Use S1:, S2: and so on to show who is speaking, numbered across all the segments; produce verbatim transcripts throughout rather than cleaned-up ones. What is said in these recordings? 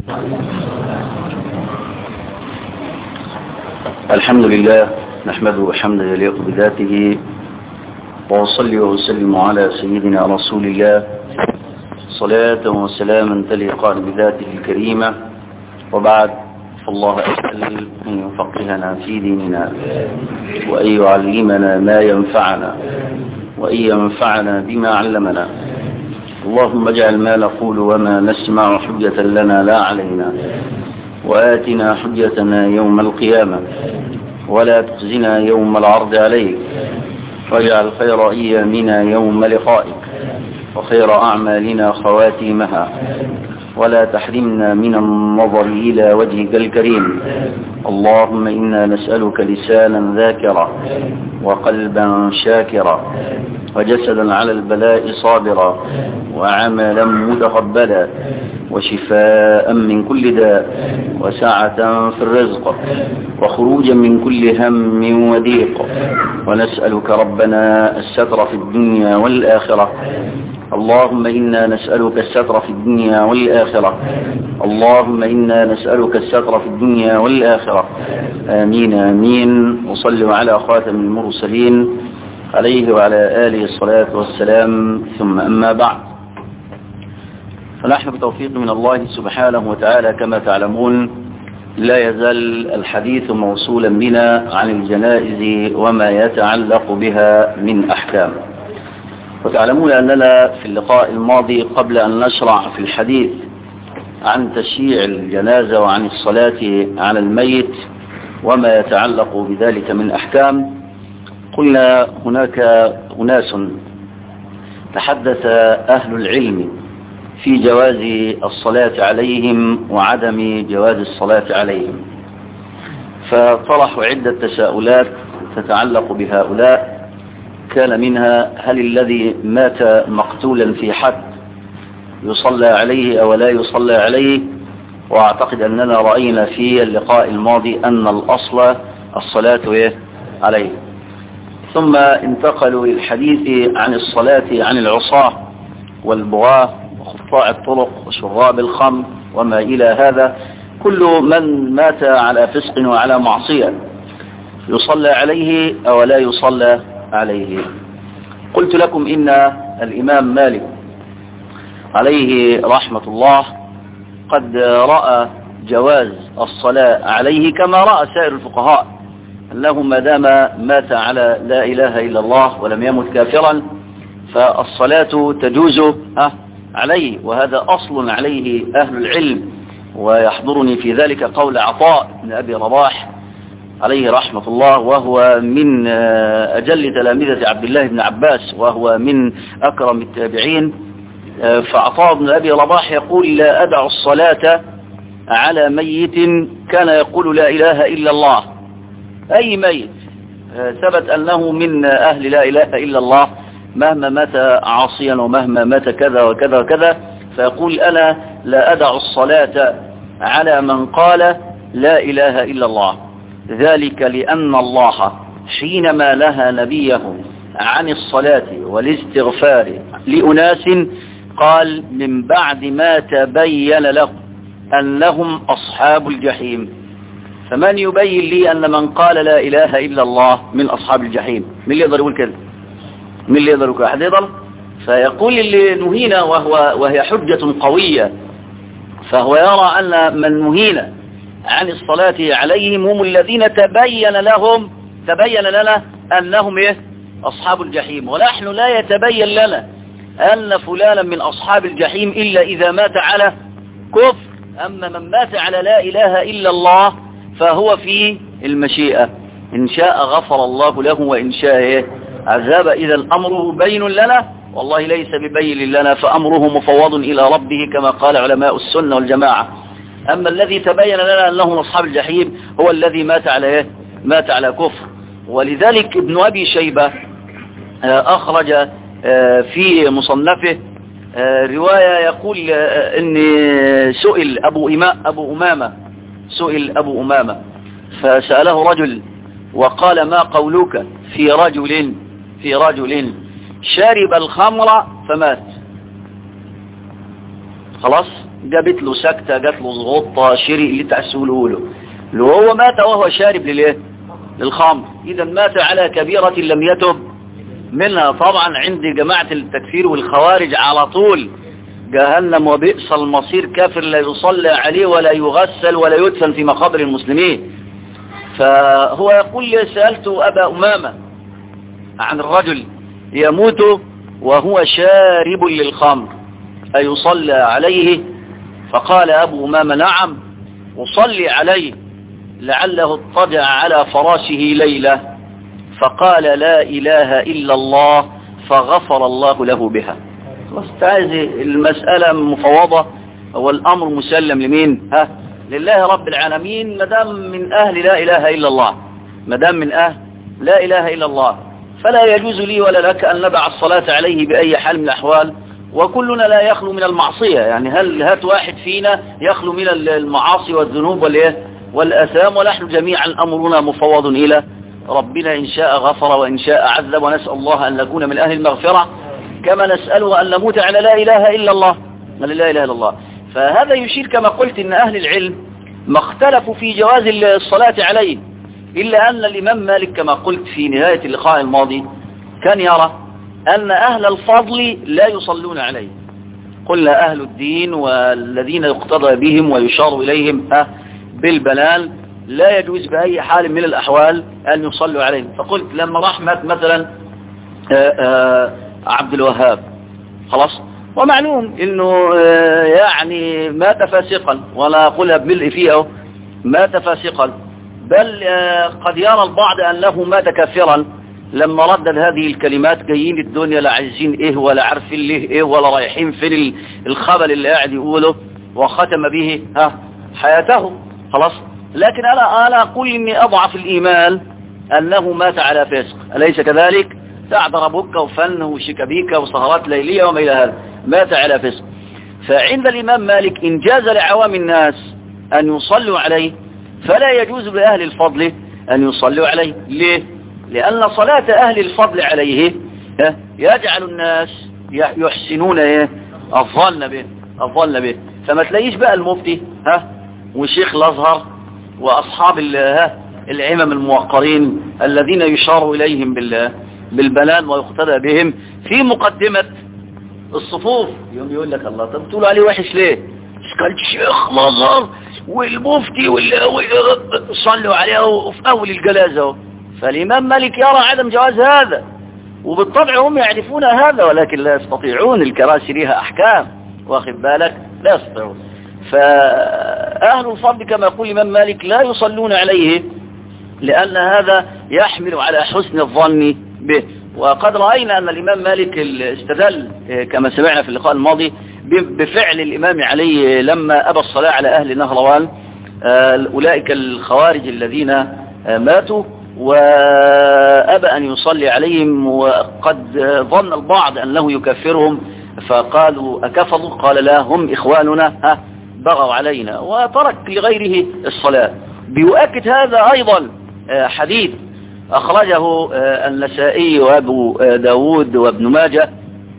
S1: الحمد لله نحمده حمدا يليق بذاته، وأصلي وأسلم على سيدنا رسول الله صلاة وسلاما تليقان بذاته الكريمة. وبعد، فالله أسأل أن يفقهنا في ديننا، وأن يعلمنا ما ينفعنا، وأن ينفعنا بما علمنا. اللهم اجعل ما نقول وما نسمع حجة لنا لا علينا، وآتنا حجتنا يوم القيامة، ولا تخزنا يوم العرض عليك، واجعل خير أيامنا يوم لقائك، وخير أعمالنا خواتيمها، ولا تحرمنا من النظر إلى وجهك الكريم. اللهم إنا نسألك لسانا ذاكرا، وقلبا شاكرا، وجسدا على البلاء صابرا، وعملا متقبلا، وشفاء من كل داء، وسعة في الرزق، وخروجا من كل هم وضيق. ونسألك ربنا الستر في الدنيا والآخرة. اللهم إنا نسألك الستر في الدنيا والآخرة. اللهم إنا نسألك الستر في الدنيا والآخرة. آمين آمين. وصلوا على خاتم المرسلين عليه وعلى آله الصلاة والسلام. ثم أما بعد، فنحن بتوفيق من الله سبحانه وتعالى كما تعلمون لا يزال الحديث موصولا بنا عن الجنائز وما يتعلق بها من أحكام. وتعلمون أننا في اللقاء الماضي قبل أن نشرع في الحديث عن تشييع الجنازة وعن الصلاة على الميت وما يتعلق بذلك من أحكام، قلنا هناك أناس تحدث أهل العلم في جواز الصلاة عليهم وعدم جواز الصلاة عليهم، فطرحوا عدة تساؤلات تتعلق بهؤلاء. كان منها: هل الذي مات مقتولا في حد يصلى عليه أو لا يصلى عليه؟ وأعتقد أننا رأينا في اللقاء الماضي أن الأصل الصلاة عليه. ثم انتقلوا للحديث عن الصلاة عن العصاة والبغاة وخطاع الطرق وشراب الخمر وما إلى هذا، كل من مات على فسق وعلى معصية يصلى عليه أو لا يصلى عليه. قلت لكم إن الإمام مالك عليه رحمة الله قد رأى جواز الصلاة عليه كما رأى سائر الفقهاء، أنه ما دام مات على لا إله إلا الله ولم يمت كافرا فالصلاة تجوز عليه، وهذا أصل عليه أهل العلم. ويحضرني في ذلك قول عطاء بن أبي رباح عليه رحمة الله، وهو من أجل تلامذة عبد الله بن عباس، وهو من أكرم التابعين. فعطاء بن أبي رباح يقول: لا أدع الصلاة على ميت كان يقول لا إله إلا الله. أي ميت ثبت أنه من أهل لا إله إلا الله مهما مات عاصيا ومهما مات كذا وكذا وكذا، فيقول: أنا لا أدع الصلاة على من قال لا إله إلا الله. ذلك لأن الله حينما نهى نبيه عن الصلاة والاستغفار لأناس قال: من بعد ما تبين له أنهم أصحاب الجحيم. فمن يبين لي أن من قال لا إله إلا الله من أصحاب الجحيم؟ من اللي يقدر يقول كده؟ من اللي يقدر يقول أحد يقدر؟ فيقول اللي نهينا، وهو وهي حجة قوية، فهو يرى أن من نهينا عن الصلاة عليهم هم الذين تبين لهم تبين لنا أنهم إيه؟ أصحاب الجحيم. ونحن لا يتبين لنا أن فلانا من أصحاب الجحيم إلا إذا مات على كفر. أما من مات على لا إله إلا الله فهو في المشيئة، إن شاء غفر الله له وإن شاء عذاب. إذا الأمر بين لنا، والله ليس ببين لنا، فأمره مفوض إلى ربه كما قال علماء السنة والجماعة. أما الذي تبين لنا أنهم أصحاب الجحيم هو الذي مات على إيه؟ مات على كفر. ولذلك ابن أبي شيبة أخرج في مصنفه رواية يقول أن سئل أبو أبو أمامة سئل أبو أمامة فسأله رجل وقال: ما قولك في رجل في رجل شرب الخمر فمات؟ خلاص جابت له سكتة، جات له زغطة، شري اللي تعسوله له لو هو مات وهو شارب لليه للخمر، إذا مات على كبيرة لم يتب منها. طبعا عند جماعة التكفير والخوارج على طول جهنم وبئس المصير، كافر لا يصلى عليه ولا يغسل ولا يدفن في مقابر المسلمين. فهو يقول سألت أبا أمامة عن الرجل يموت وهو شارب للخمر أيصلى عليه؟ فقال أبو أمامة نعم أصلي عليه لعله اضطجع على فراشه ليلة فقال لا إله إلا الله فغفر الله له بها. هذه المسألة مفوضة والأمر مسلم لمين؟ ها لله رب العالمين. مدام من أهل لا إله إلا الله، مدام من أهل لا إله إلا الله، فلا يجوز لي ولا لك أن نبع الصلاة عليه بأي حال من الأحوال. وكلنا لا يخلو من المعصية، يعني هل هات واحد فينا يخلو من المعاصي والذنوب والأثام، ونحن جميعا أمرنا مفوض إلى ربنا، إن شاء غفر وإن شاء عذب، ونسأل الله أن نكون من أهل المغفرة كما نسأله أن نموت على لا إله إلا الله. لا إله إلا الله. فهذا يشير كما قلت أن أهل العلم ما اختلفوا في جواز الصلاة عليه، إلا أن الإمام مالك كما قلت في نهاية اللقاء الماضي كان يرى أن أهل الفضل لا يصلون عليه. قلنا أهل الدين والذين يقتضى بهم ويشار إليهم بالبلال لا يجوز بأي حال من الأحوال أن يصلوا عليه. فقلت لما رحمت مثلا آآ آآ عبد الوهاب خلاص، ومعلوم انه يعني مات فاسقا، ولا اقولها بملء فيه مات فاسقا، بل قد يرى البعض انه مات كافرا لما ردد هذه الكلمات. جايين الدنيا لا عايزين ايه ولا عارفين ليه ايه ولا رايحين فين الخبل اللي قاعد يقوله، وختم به ها حياته خلاص. لكن انا انا اقول اني اضعف الايمان انه مات على فاسق، اليس كذلك؟ تعذر بكة وفن وشكبيكة وسهرات ليلية وما إلى هذا، مات على فسق. فعند الإمام مالك إن جاز لعوام الناس أن يصلوا عليه فلا يجوز لأهل الفضل أن يصلوا عليه. ليه؟ لأن صلاة أهل الفضل عليه يجعل الناس يحسنون إيه؟ الظن به الظن به. فما تلاقيش بقى المفتي ها وشيخ الأزهر وأصحاب العمم الموقرين الذين يشار إليهم بالله بالبلان ويقتدى بهم في مقدمة الصفوف يوم يقول لك الله طب تقول عليه وحش ليه؟ قال الشيخ الأزهر والمفتي صلوا عليه في أول الجلازة. فالإمام مالك يرى عدم جواز هذا، وبالطبع هم يعرفون هذا ولكن لا يستطيعون، الكراسي لها أحكام واخد بالك، لا يستطيعون. فأهل الفضل كما يقول الإمام مالك لا يصلون عليه لأن هذا يحمل على حسن الظن به. وقد رأينا أن الإمام مالك استدل كما سمعنا في اللقاء الماضي بفعل الإمام علي لما أبى الصلاة على أهل نهروان، أولئك الخوارج الذين ماتوا، وأبى أن يصلي عليهم، وقد ظن البعض أنه يكفرهم فقالوا أكفروا، قال لا هم إخواننا بغوا علينا، وترك لغيره الصلاة. بيؤكد هذا أيضا حديث أخرجه النسائي وأبو داود وابن ماجه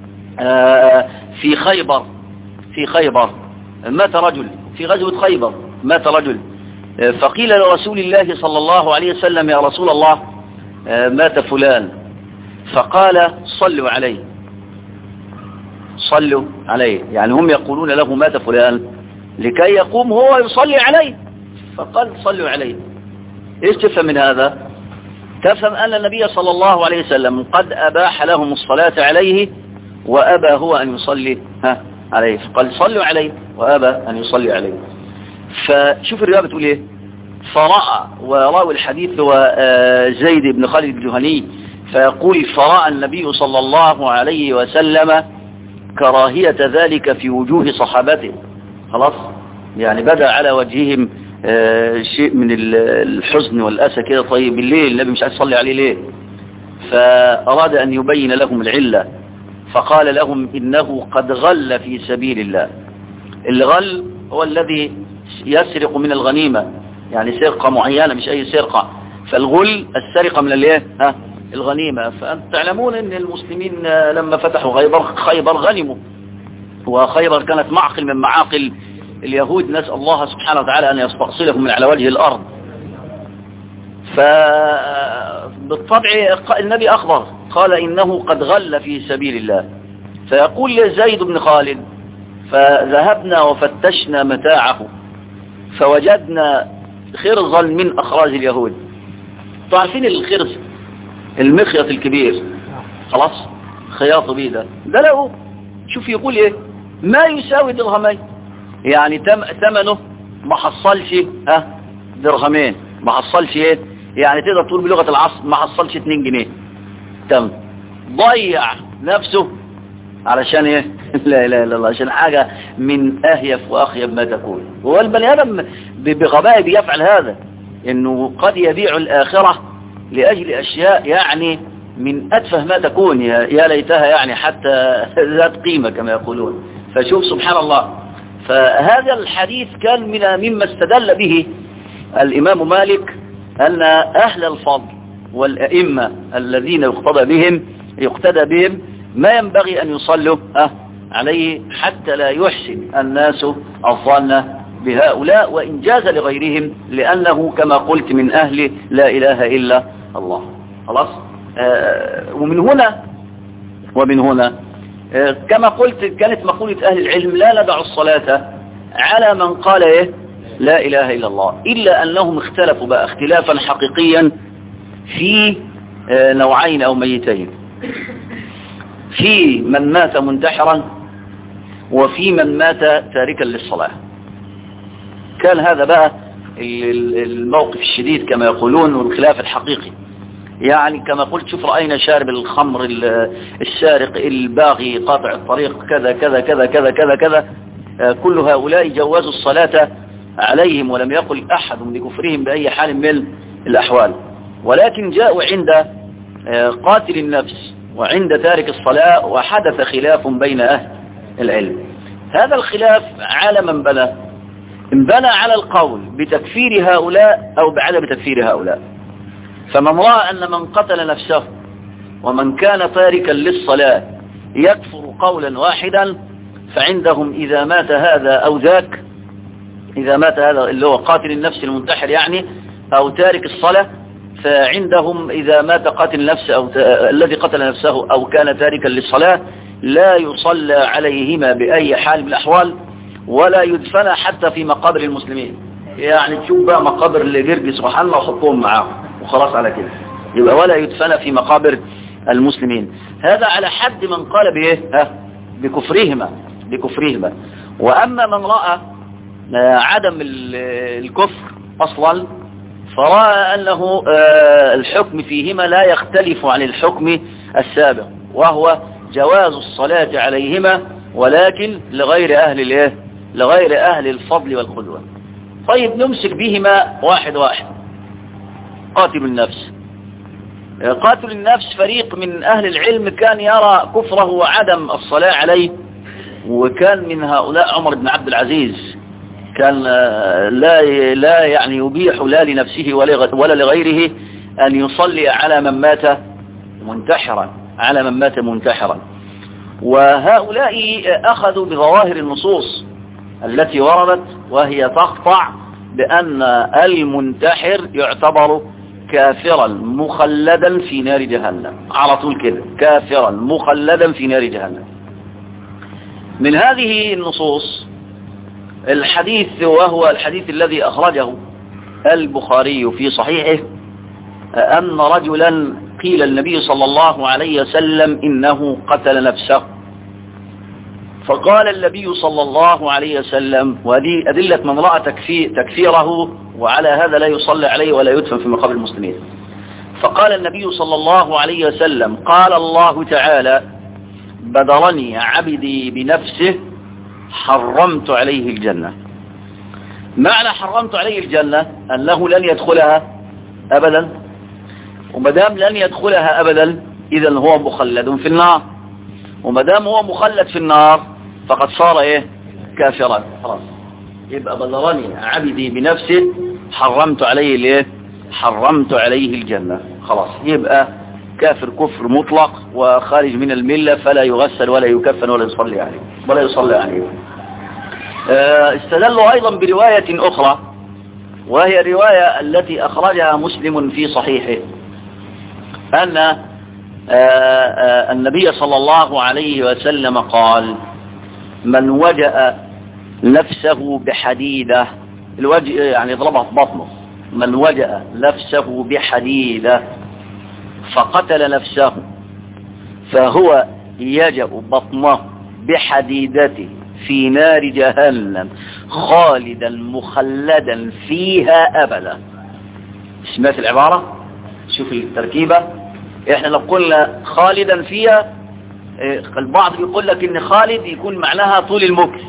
S1: في خيبر في خيبر مات رجل في غزوة خيبر، مات رجل فقيل لرسول الله صلى الله عليه وسلم يا رسول الله مات فلان، فقال صلوا عليه صلوا عليه، يعني هم يقولون له مات فلان لكي يقوم هو يصلي عليه، فقال صلوا عليه. ايش تفهم من هذا؟ تفهم أن النبي صلى الله عليه وسلم قد أباح لهم الصلاة عليه وأبى هو أن يصلي ها عليه، فقال صلوا عليه وأبى أن يصلي عليه. فشوف الرواية بتقول ايه؟ فرأى، وراوي الحديث هو زيد بن خالد الجهني، فيقول فرأى النبي صلى الله عليه وسلم كراهية ذلك في وجوه صحابته. خلاص، يعني بدأ على وجههم آه شيء من الحزن والأسى كده. طيب بالليل النبي مش عايز يصلي عليه ليه؟ فأراد أن يبين لهم العلة، فقال لهم إنه قد غل في سبيل الله. الغل هو الذي يسرق من الغنيمة، يعني سرقة معينة مش أي سرقة. فالغل السرقة من الايه ها الغنيمة. فأنتم تعلمون أن المسلمين لما فتحوا خيبر خيبر غنموا وخيبر كانت معقل من معاقل اليهود، نسأل الله سبحانه وتعالى أن يستأصلهم من على وجه الأرض. فبالطبع النبي أخبر قال إنه قد غل في سبيل الله. فيقول زيد بن خالد فذهبنا وفتشنا متاعه فوجدنا خرزا من أخراج اليهود. تعرفين الخرز المخيط الكبير، خلاص خياطه بيه ده ده له شوف يقول ايه ما يساوي درهمين، يعني تم ثمنه ما حصلش ها درهمين، ما حصلش ايه يعني تقدر تقول بلغة العصر ما حصلش اتنين جنيه. تم ضيع نفسه علشان ايه لا اله الا الله، عشان حاجة من اهيف واخيب ما تكون. هو البني ادم بغباء بيفعل هذا، انه قد يبيع الاخرة لاجل اشياء يعني من اتفه ما تكون، يا ليتها يعني حتى ذات قيمة كما يقولون. فشوف سبحان الله. فهذا الحديث كان من مما استدل به الامام مالك ان اهل الفضل والائمة الذين يقتدى بهم يقتدى بهم ما ينبغي أن يصلوا أه عليه حتى لا يحسن الناس الظن بهؤلاء وإن جاز لغيرهم، لأنه كما قلت من أهل لا إله إلا الله. خلاص. آه ومن هنا ومن هنا آه كما قلت كانت مقولة أهل العلم لا ندع الصلاة على من قال إيه لا إله إلا الله، إلا أنهم اختلفوا بقى اختلافا حقيقيا في آه نوعين أو ميتين، في من مات منتحرا وفي من مات تاركا للصلاة. كان هذا بقى الموقف الشديد كما يقولون والخلاف الحقيقي. يعني كما قلت شوف رأينا شارب الخمر السارق الباغي قاطع الطريق كذا كذا كذا كذا كذا كذا، كل هؤلاء جوزوا الصلاة عليهم ولم يقل أحد بكفرهم بأي حال من الأحوال، ولكن جاءوا عند قاتل النفس وعند تارك الصلاة وحدث خلاف بين أهل العلم. هذا الخلاف على من بنى انبنى على القول بتكفير هؤلاء أو بعدم تكفير هؤلاء. فمن رأى أن من قتل نفسه ومن كان تاركا للصلاة يكفر قولا واحدا، فعندهم إذا مات هذا أو ذاك، إذا مات هذا اللي هو قاتل النفس المنتحر يعني أو تارك الصلاة، فعندهم إذا مات قاتل النفس أو الذي قتل نفسه أو كان تاركا للصلاة لا يصلى عليهما بأي حال من الأحوال ولا يدفن حتى في مقابر المسلمين. يعني تشوف بقى مقابر اللي جرجس سبحان الله وحطهم معاهم وخلاص على كده، يبقى ولا يدفن في مقابر المسلمين. هذا على حد من قال بإيه ها بكفرهما بكفرهما. وأما من رأى عدم الكفر أصلا فرأى أنه الحكم فيهما لا يختلف عن الحكم السابق، وهو جواز الصلاة عليهما ولكن لغير أهل الايه لغير أهل الفضل والقدوة. طيب نمسك بهما واحد واحد. قاتل النفس. قاتل النفس فريق من أهل العلم كان يرى كفره وعدم الصلاة عليه، وكان من هؤلاء عمر بن عبد العزيز، كان لا لا يعني يبيح لا لنفسه ولا لغيره أن يصلي على من مات منتحرا على من مات منتحرا. وهؤلاء أخذوا بظواهر النصوص التي وردت وهي تقطع بأن المنتحر يعتبر كافرا مخلدا في نار جهنم، على طول كده كافرا مخلدا في نار جهنم. من هذه النصوص الحديث، وهو الحديث الذي أخرجه البخاري في صحيحه، أن رجلا قيل النبي صلى الله عليه وسلم إنه قتل نفسه، فقال النبي صلى الله عليه وسلم، وهذه أدلة من رأى تكفيره وعلى هذا لا يصلى عليه ولا يدفن في مقابر المسلمين. فقال النبي صلى الله عليه وسلم قال الله تعالى بدرني عبدي بنفسه حرمت عليه الجنة. معنى حرمت عليه الجنة أنه لن يدخلها أبدا، ومدام لن يدخلها أبدا إذن هو مخلد في النار، ومدام هو مخلد في النار فقد صار إيه كافرا. خلاص يبقى بدرني عبدي بنفسه حرمت عليه الإيه حرمت عليه الجنة. خلاص يبقى كافر كفر مطلق وخارج من الملة، فلا يغسل ولا يكفن ولا يصلي عليه. ولا يصلى عليه. استدلوا أيضا برواية أخرى، وهي الرواية التي أخرجها مسلم في صحيحه، أن النبي صلى الله عليه وسلم قال: من وجأ نفسه بحديدة، الوجه يعني ضربها في بطنه، من وجأ نفسه بحديدة فقتل نفسه فهو يجأ بطنه بحديدته في نار جهنم خالدا مخلدا فيها أبدا. سمعت العبارة؟ شوف التركيبة. احنا لو قلنا خالدا فيها، البعض يقول لك ان خالد يكون معناها طول المكث،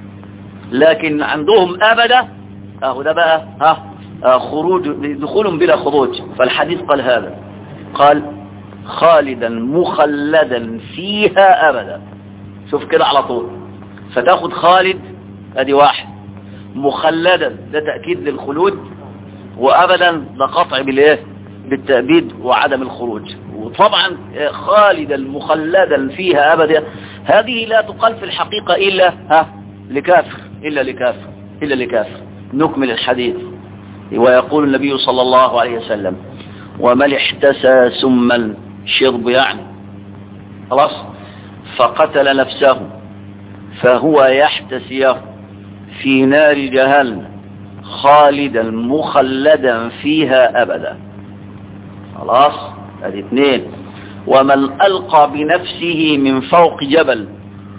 S1: لكن عندهم أبدا اهو ده بقى ها خروج، دخول بلا خروج. فالحديث قال هذا، قال خالدا مخلدا فيها أبدا. شوف كده على طول، فتاخد خالد ادي واحد، مخلدا ده تأكيد للخلود، وأبدا ده قطع بالايه بالتأبيد وعدم الخروج. وطبعا خالدا مخلدا فيها أبدا هذه لا تقال في الحقيقة إلا ها لكافر، إلا لكافر إلا لكافر. نكمل الحديث. ويقول النبي صلى الله عليه وسلم: ومن احتسى سما، شرب يعني خلاص، فقتل نفسه فهو يحتسيه في نار جهنم خالدا مخلدا فيها أبدا. خلاص ادي اثنين. ومن ألقى بنفسه من فوق جبل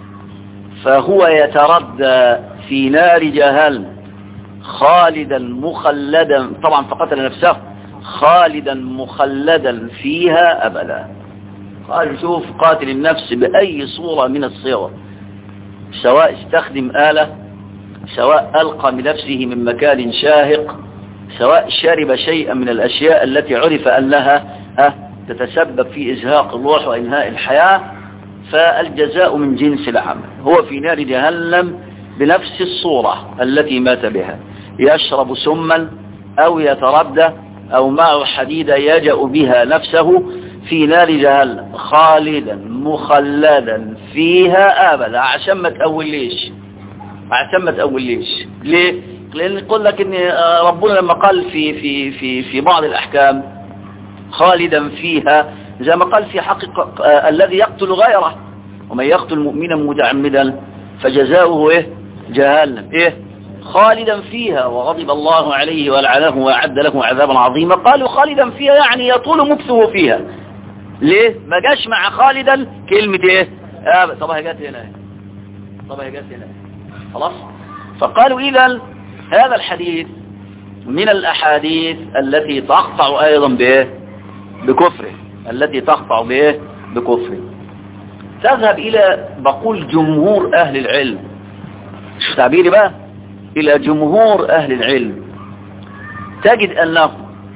S1: فهو يتردى في نار جهنم خالدا مخلدا، طبعا فقتل نفسه خالدا مخلدا فيها أبدا. قال شوف، قاتل النفس بأي صورة من الصور، سواء استخدم آلة، سواء ألقى بنفسه من مكان شاهق، سواء شرب شيئا من الأشياء التي عرف أنها تتسبب في إزهاق الروح وإنهاء الحياة، فالجزاء من جنس العمل. هو في نار جهنم بنفس الصورة التي مات بها، يشرب سما أو يتردى أو معه حديدة يجأ بها نفسه في نار جهنم خالدا مخلدا فيها أبدا. عشان ما تأوليش، عشان ما تأوليش. ليه؟ لأن يقول لك إن ربنا لما قال في في في في بعض الأحكام خالدا فيها، زي ما قال في حقيقة الذي يقتل غيره، ومن يقتل مؤمنا متعمدا فجزاؤه إيه؟ جهنم إيه؟ خالدا فيها وغضب الله عليه ولعنه وأعد له عذابا عظيما. قالوا خالدا فيها يعني يطول مكثه فيها. ليه؟ ما جاش مع خالدا كلمة إيه؟ آه طب هي جت هنا، طب هي جت هنا خلاص. فقالوا إذا هذا الحديث من الأحاديث التي تقطع أيضا بإيه؟ بكفره، التي تقطع بإيه؟ بكفره. تذهب إلى بقول جمهور أهل العلم، شو تعبيري بقى؟ إلى جمهور أهل العلم، تجد أنهم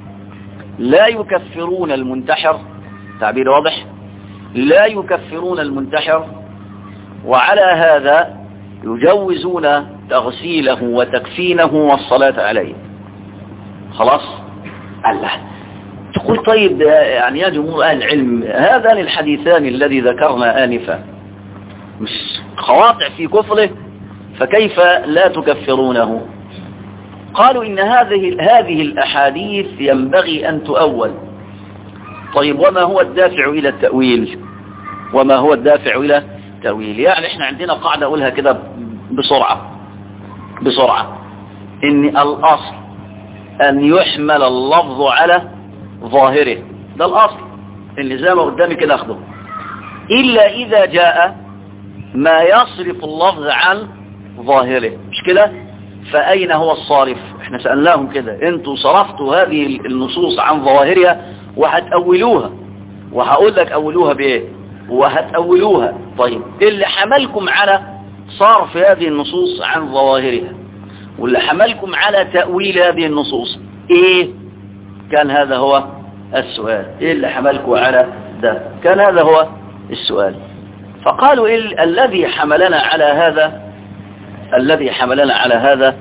S1: لا يكفرون المنتحر، تعبير واضح، لا يكفرون المنتحر، وعلى هذا يجوزون تغسيله وتكفينه والصلاة عليه. خلاص؟ الله تقول طيب يعني يا جمهور أهل العلم، هذان الحديثان الذي ذكرنا آنفا مش قواطع في كفره، فكيف لا تكفرونه؟ قالوا إن هذه هذه الأحاديث ينبغي أن تؤول. طيب وما هو الدافع إلى التأويل؟ وما هو الدافع إلى التأويل؟ يعني احنا عندنا قاعدة أقولها كده بسرعة بسرعة إن الأصل أن يحمل اللفظ على ظاهره، ده الأصل اللي زي ما قدامي كده أخده، إلا إذا جاء ما يصرف اللفظ عن ظاهره، مش كده؟ فأين هو الصارف؟ احنا سألناهم كده، انتوا صرفتوا هذه النصوص عن ظواهرها وهتأولوها، وهقول لك أولوها بإيه وهتأولوها. طيب اللي حملكم على صرف هذه النصوص عن ظواهرها واللي حملكم على تأويل هذه النصوص ايه؟ كان هذا هو السؤال. ايه اللي حملكم على ده؟ كان هذا هو السؤال. فقالوا إيه الذي حملنا على هذا؟ الذي حملنا على هذا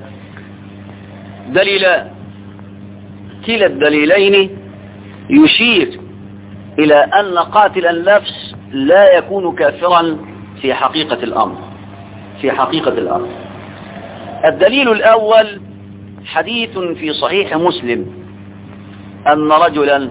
S1: دليلان، كلا الدليلين يشير إلى أن قاتل النفس لا يكون كافرا في حقيقة الأمر. في حقيقة الأمر. الدليل الأول حديث في صحيح مسلم أن رجلا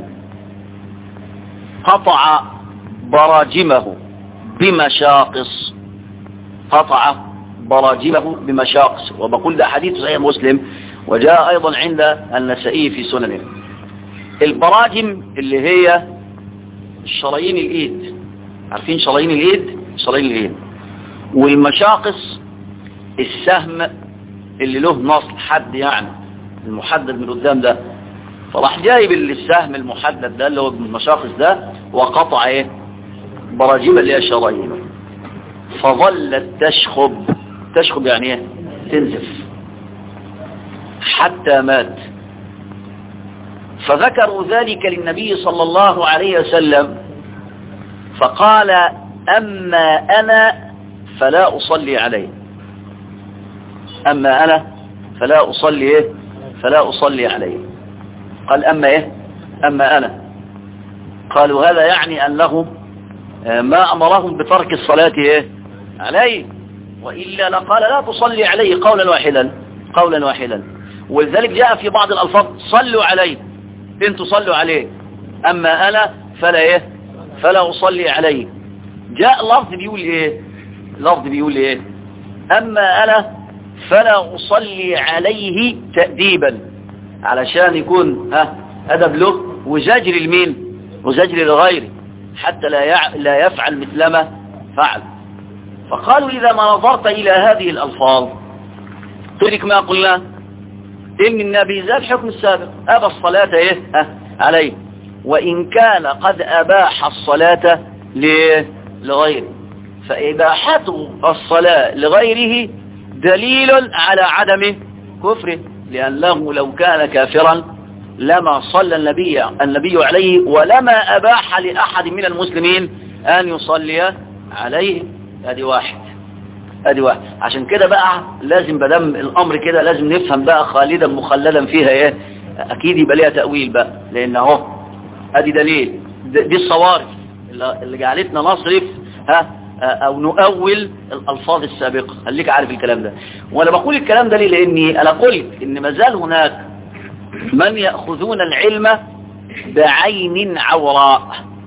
S1: قطع براجمه بمشاقص، قطع براجمه بمشاقص، وبقول ده حديث صحيح مسلم وجاء أيضا عند النسائي في سننه. البراجم اللي هي شرايين الإيد، عارفين شرايين الإيد؟ شرايين الإيد. والمشاقص السهم اللي له نصل حد، يعني المحدد من قدام ده، فراح جايب السهم المحدد ده اللي هو المشاقص ده وقطع ايه؟ براجم اللي هي شرايينه، فظلت تشخب. تشخب يعني ايه؟ تنزف حتى مات. فذكروا ذلك للنبي صلى الله عليه وسلم فقال أما أنا فلا أصلي عليه، أما أنا فلا أصلي إيه؟ فلا أصلي عليه. قال أما إيه؟ أما أنا. قالوا هذا يعني أنه ما أمرهم بترك الصلاة إيه؟ عليه، وإلا لقال لا تصلي عليه قولا واحدا قولا واحدا. ولذلك جاء في بعض الألفاظ صلوا عليه، انتوا صلوا عليه، أما أنا فلا إيه؟ فلا أصلي عليه. جاء لفظ بيقول إيه؟ لفظ بيقول إيه؟ أما أنا فلا أصلي عليه تأديبا، علشان يكون ها أدب له وزجر المين وزجر لغيره حتى لا يع... لا يفعل مثلما فعل. فقالوا إذا ما نظرت إلى هذه الألفاظ ترك ما قلنا إن النبي ذا الحكم السابق أبى الصلاة إيه ها عليه، وإن كان قد أباح الصلاة لغيره، فإباحته الصلاة لغيره دليل على عدم كفره، لأنه لو كان كافرا لما صلى النبي النبي عليه ولما أباح لأحد من المسلمين أن يصلي عليه. ادي واحد ادي واحد. عشان كده بقى لازم بدم الأمر كده لازم نفهم بقى خالدا مخلدا فيها ايه، اكيد يبقى ليها تأويل بقى، لان اهو ادي دليل. دي الصوارف اللي جعلتنا نصرف ها او نؤول الالفاظ السابقة. خليك عارف الكلام ده. وانا بقول الكلام ده ليه؟ لاني انا قلت ان مازال هناك من يأخذون العلم بعين عوراء،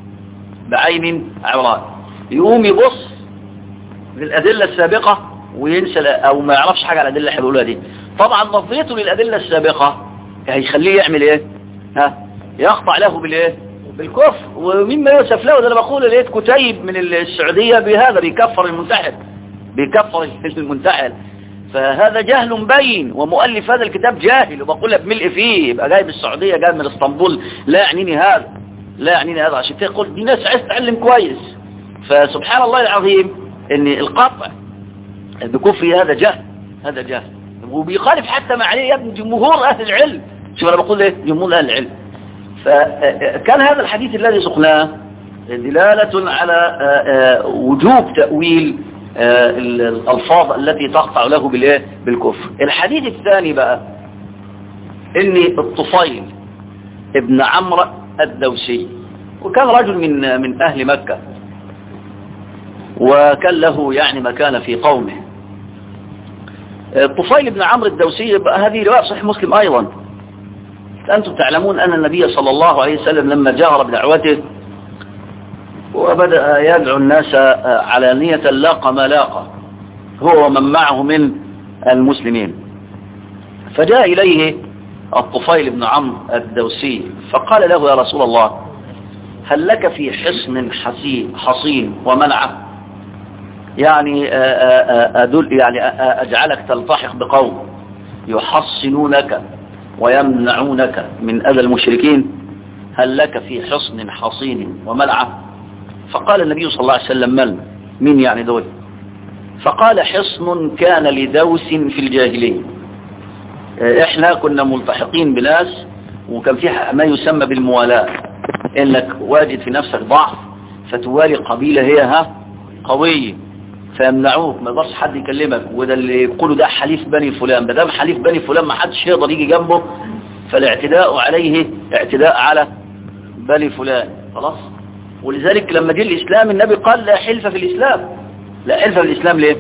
S1: بعين عوراء، يقوم يبص للأدلة السابقة وينسى او ما يعرفش حاجة على الأدلة اللي بيقولها دي. طبعا نظرته للأدلة السابقة هيخليه يعمل ايه؟ ها يقطع له بالايه؟ بالكفر. ومما يوسف له ده انا بقول لقيت كتيب من السعودية بهذا بيكفر المنتحل، بيكفر المنتحل. فهذا جهل بين، ومؤلف هذا الكتاب جاهل، وبقول لك بملء فيه، يبقى جاي من السعودية جاي من اسطنبول، لا يعنيني هذا لا يعنيني هذا. عشان كده قلت دي ناس عايز تتعلم كويس. فسبحان الله العظيم ان القطع بكفر هذا جهل، هذا جهل، وبيخالف حتى ما عليه يا ابن جمهور اهل العلم. شوف انا بقول ايه؟ جمهور اهل العلم. فكان هذا الحديث الذي سقناه دلالة على وجوب تأويل الألفاظ التي تقطع له بالايه؟ بالكفر. الحديث الثاني بقى ان الطفيل ابن عمرو الدوسي، وكان رجل من من اهل مكة، وكان له يعني مكانة في قومه. الطفيل ابن عمرو الدوسي هذه رواية صحيح مسلم أيضا. أنتم تعلمون أن النبي صلى الله عليه وسلم لما جهر بدعوته وبدأ يدعو الناس علانية لاقى ما لاقى هو ومن معه من المسلمين، فجاء إليه الطفيل ابن عمرو الدوسي فقال له يا رسول الله هل لك في حصن حصين, حصين ومنعه، يعني أدل يعني أجعلك تلتحق بقوم يحصنونك ويمنعونك من أذى المشركين، هل لك في حصن حصين وملعة؟ فقال النبي صلى الله عليه وسلم من من يعني دول؟ فقال حصن كان لدوس في الجاهلية. احنا كنا ملتحقين بناس وكان في ما يسمى بالموالاة، انك واجد في نفسك ضعف فتوالي قبيلة هي ها قوية فيمنعوك، ما يقدرش حد يكلمك، وده اللي يقولوا ده حليف بني فلان، ما دام حليف بني فلان ما حدش يقدر يجي جنبه، فالاعتداء عليه اعتداء على بني فلان خلاص. ولذلك لما جه الإسلام النبي قال لا حلف في الإسلام، لا حلف في الإسلام ليه؟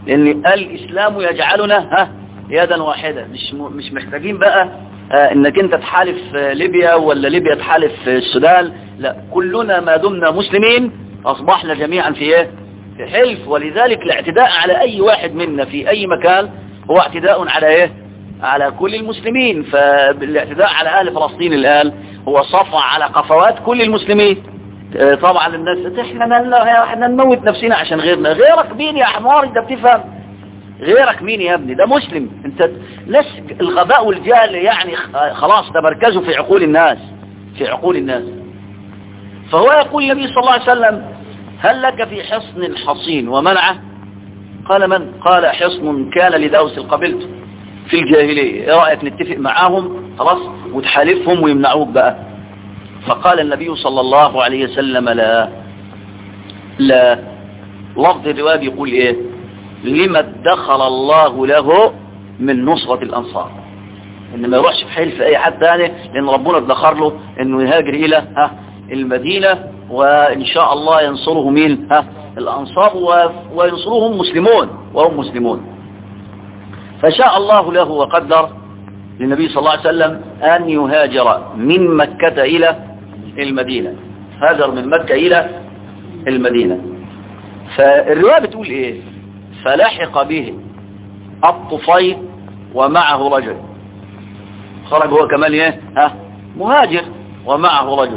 S1: لأن الإسلام يجعلنا ها يدا واحدة، مش مش محتاجين بقى انك انت تحالف ليبيا ولا ليبيا تحالف السودان، لا، كلنا ما دمنا مسلمين اصبحنا جميعا في ايه؟ في حلف. ولذلك الاعتداء على اي واحد منا في اي مكان هو اعتداء على ايه؟ على كل المسلمين. فالاعتداء على اهل فلسطين الان هو صفع على قفوات كل المسلمين. طبعا الناس احنا احنا نموت نفسنا عشان غيرنا. غيرك مين يا حمار؟ انت بتفهم؟ غيرك مين يا ابني؟ ده مسلم. انت لس الغباء والجهل يعني خلاص تمركزوا في عقول الناس، في عقول الناس. فهو يقول النبي صلى الله عليه وسلم: هل لك في حصن حصين ومنعه؟ قال: من؟ قال: حصن كان لدوس قبيلته في الجاهلية، ايه رأيك نتفق معاهم خلاص وتحالفهم ويمنعوك بقى؟ فقال النبي صلى الله عليه وسلم: لا لا. لفظ الرواية يقول ايه؟ لما ادخل الله له من نصرة الأنصار، إن ما يروحش في حلف أي حد ثاني، لأن ربنا ادخر له إنه يهاجر إلى ها المدينة، وإن شاء الله ينصره مين؟ ها الأنصار، وينصرهم مسلمون وهم مسلمون. فشاء الله له وقدر للنبي صلى الله عليه وسلم أن يهاجر من مكة إلى المدينة. هاجر من مكة إلى المدينة. فالرواية بتقول إيه؟ فلحق به الطفيل ومعه رجل. خرج هو كمان ايه؟ ها مهاجر ومعه رجل.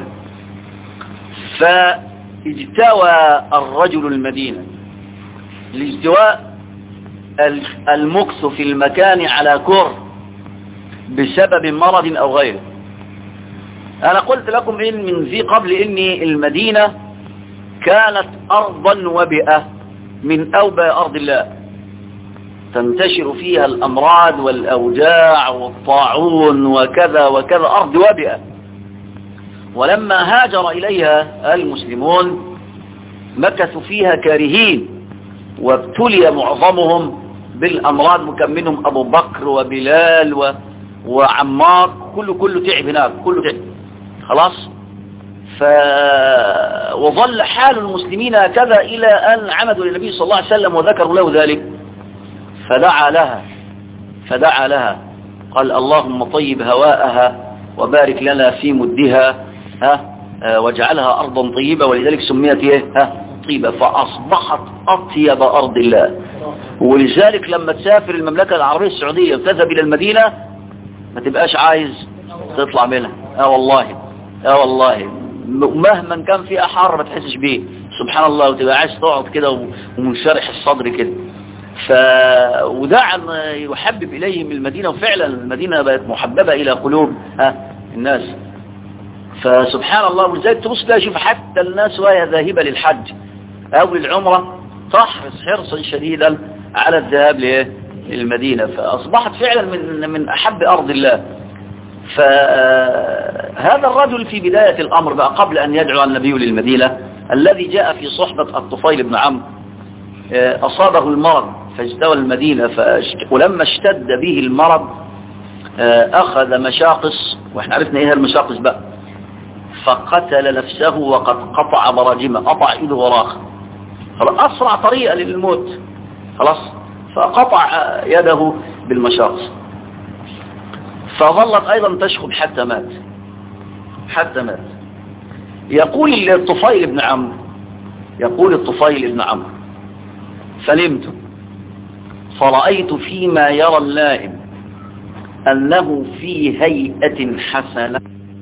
S1: فاجتوى الرجل المدينة. الاجتواء المكث في المكان على كر بسبب مرض او غيره. انا قلت لكم إن من ذي قبل ان المدينة كانت ارضا وبئة من أوبى أرض الله، تنتشر فيها الأمراض والأوجاع والطاعون وكذا وكذا، أرض وبئة. ولما هاجر إليها المسلمون مكثوا فيها كارهين، وابتلي معظمهم بالأمراض، مكمنهم أبو بكر وبلال و... وعمار، كله كله تعب هناك، كله تعب خلاص. ف... وظل حال المسلمين هكذا إلى أن عمدوا للنبي صلى الله عليه وسلم وذكروا له ذلك، فدعا لها فدعا لها قال: اللهم طيب هواءها وبارك لنا في مدها ها واجعلها أرضا طيبة. ولذلك سميت ايه؟ ها طيبة. فأصبحت أطيب أرض الله. ولذلك لما تسافر المملكة العربية السعودية وتذهب إلى المدينة ما تبقاش عايز تطلع منها. اه والله اه والله مهما كان فيها حر ما تحسش بيه، سبحان الله، وتبقى عايز تقعد كده ومنشرح الصدر كده. ف ودعا يحبب إليهم المدينة، وفعلا المدينة بقت محببة إلى قلوب ها الناس. فسبحان الله. ولذلك تبص تلاقي شوف حتى الناس وهي ذاهبة للحج أو للعمرة تحرص حرصا شديدا على الذهاب للمدينة، فأصبحت فعلا من من أحب أرض الله. فهذا الرجل في بداية الأمر بقى قبل أن يدعو النبي للمدينة، الذي جاء في صحبة الطفيل بن عمرو، أصابه المرض فاجتوى المدينة. فاشت... ولما اشتد به المرض أخذ مشاقص، وإحنا عرفنا إيه المشاقص بقى، فقتل نفسه وقد قطع براجمه، قطع إيده وراخ، أسرع طريقة للموت خلاص، فقطع يده بالمشاقص. فظلت أيضا تشخب حتى مات حتى مات. يقول الطفيل بن عمرو يقول الطفيل بن عمرو: فنمت فرأيت فيما يرى النائم أنه في هيئة حسنة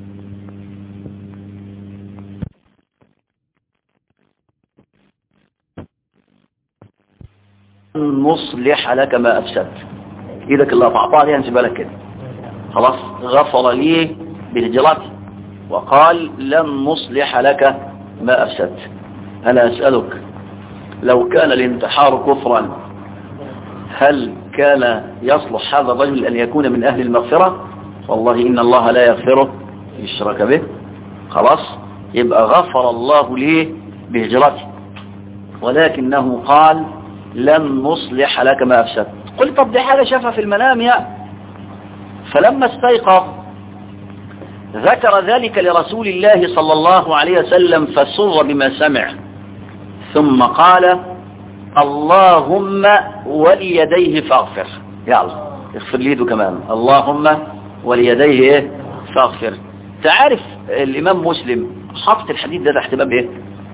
S1: نصلح لك ما أفسدت. إيدك اللي أطعطها دي هنسيبها لك كده خلاص. غفر لي بهجرتي وقال: لن نصلح لك ما أفسدت. أنا أسألك، لو كان الانتحار كفرا هل كان يصلح هذا الرجل أن يكون من أهل المغفرة؟ والله إن الله لا يغفره يشرك به. خلاص، يبقى غفر الله لي بهجرتي، ولكنه قال: لن نصلح لك ما أفسدت. قلت طب دي حاجة شافها في المنام يعني. فلما استيقظ ذكر ذلك لرسول الله صلى الله عليه وسلم فسر بما سمع، ثم قال: اللهم وليديه فاغفر. يلا اغفر ليده كمان، اللهم وليديه فاغفر. تعرف الإمام مسلم حط الحديث ده تحت باب ايه؟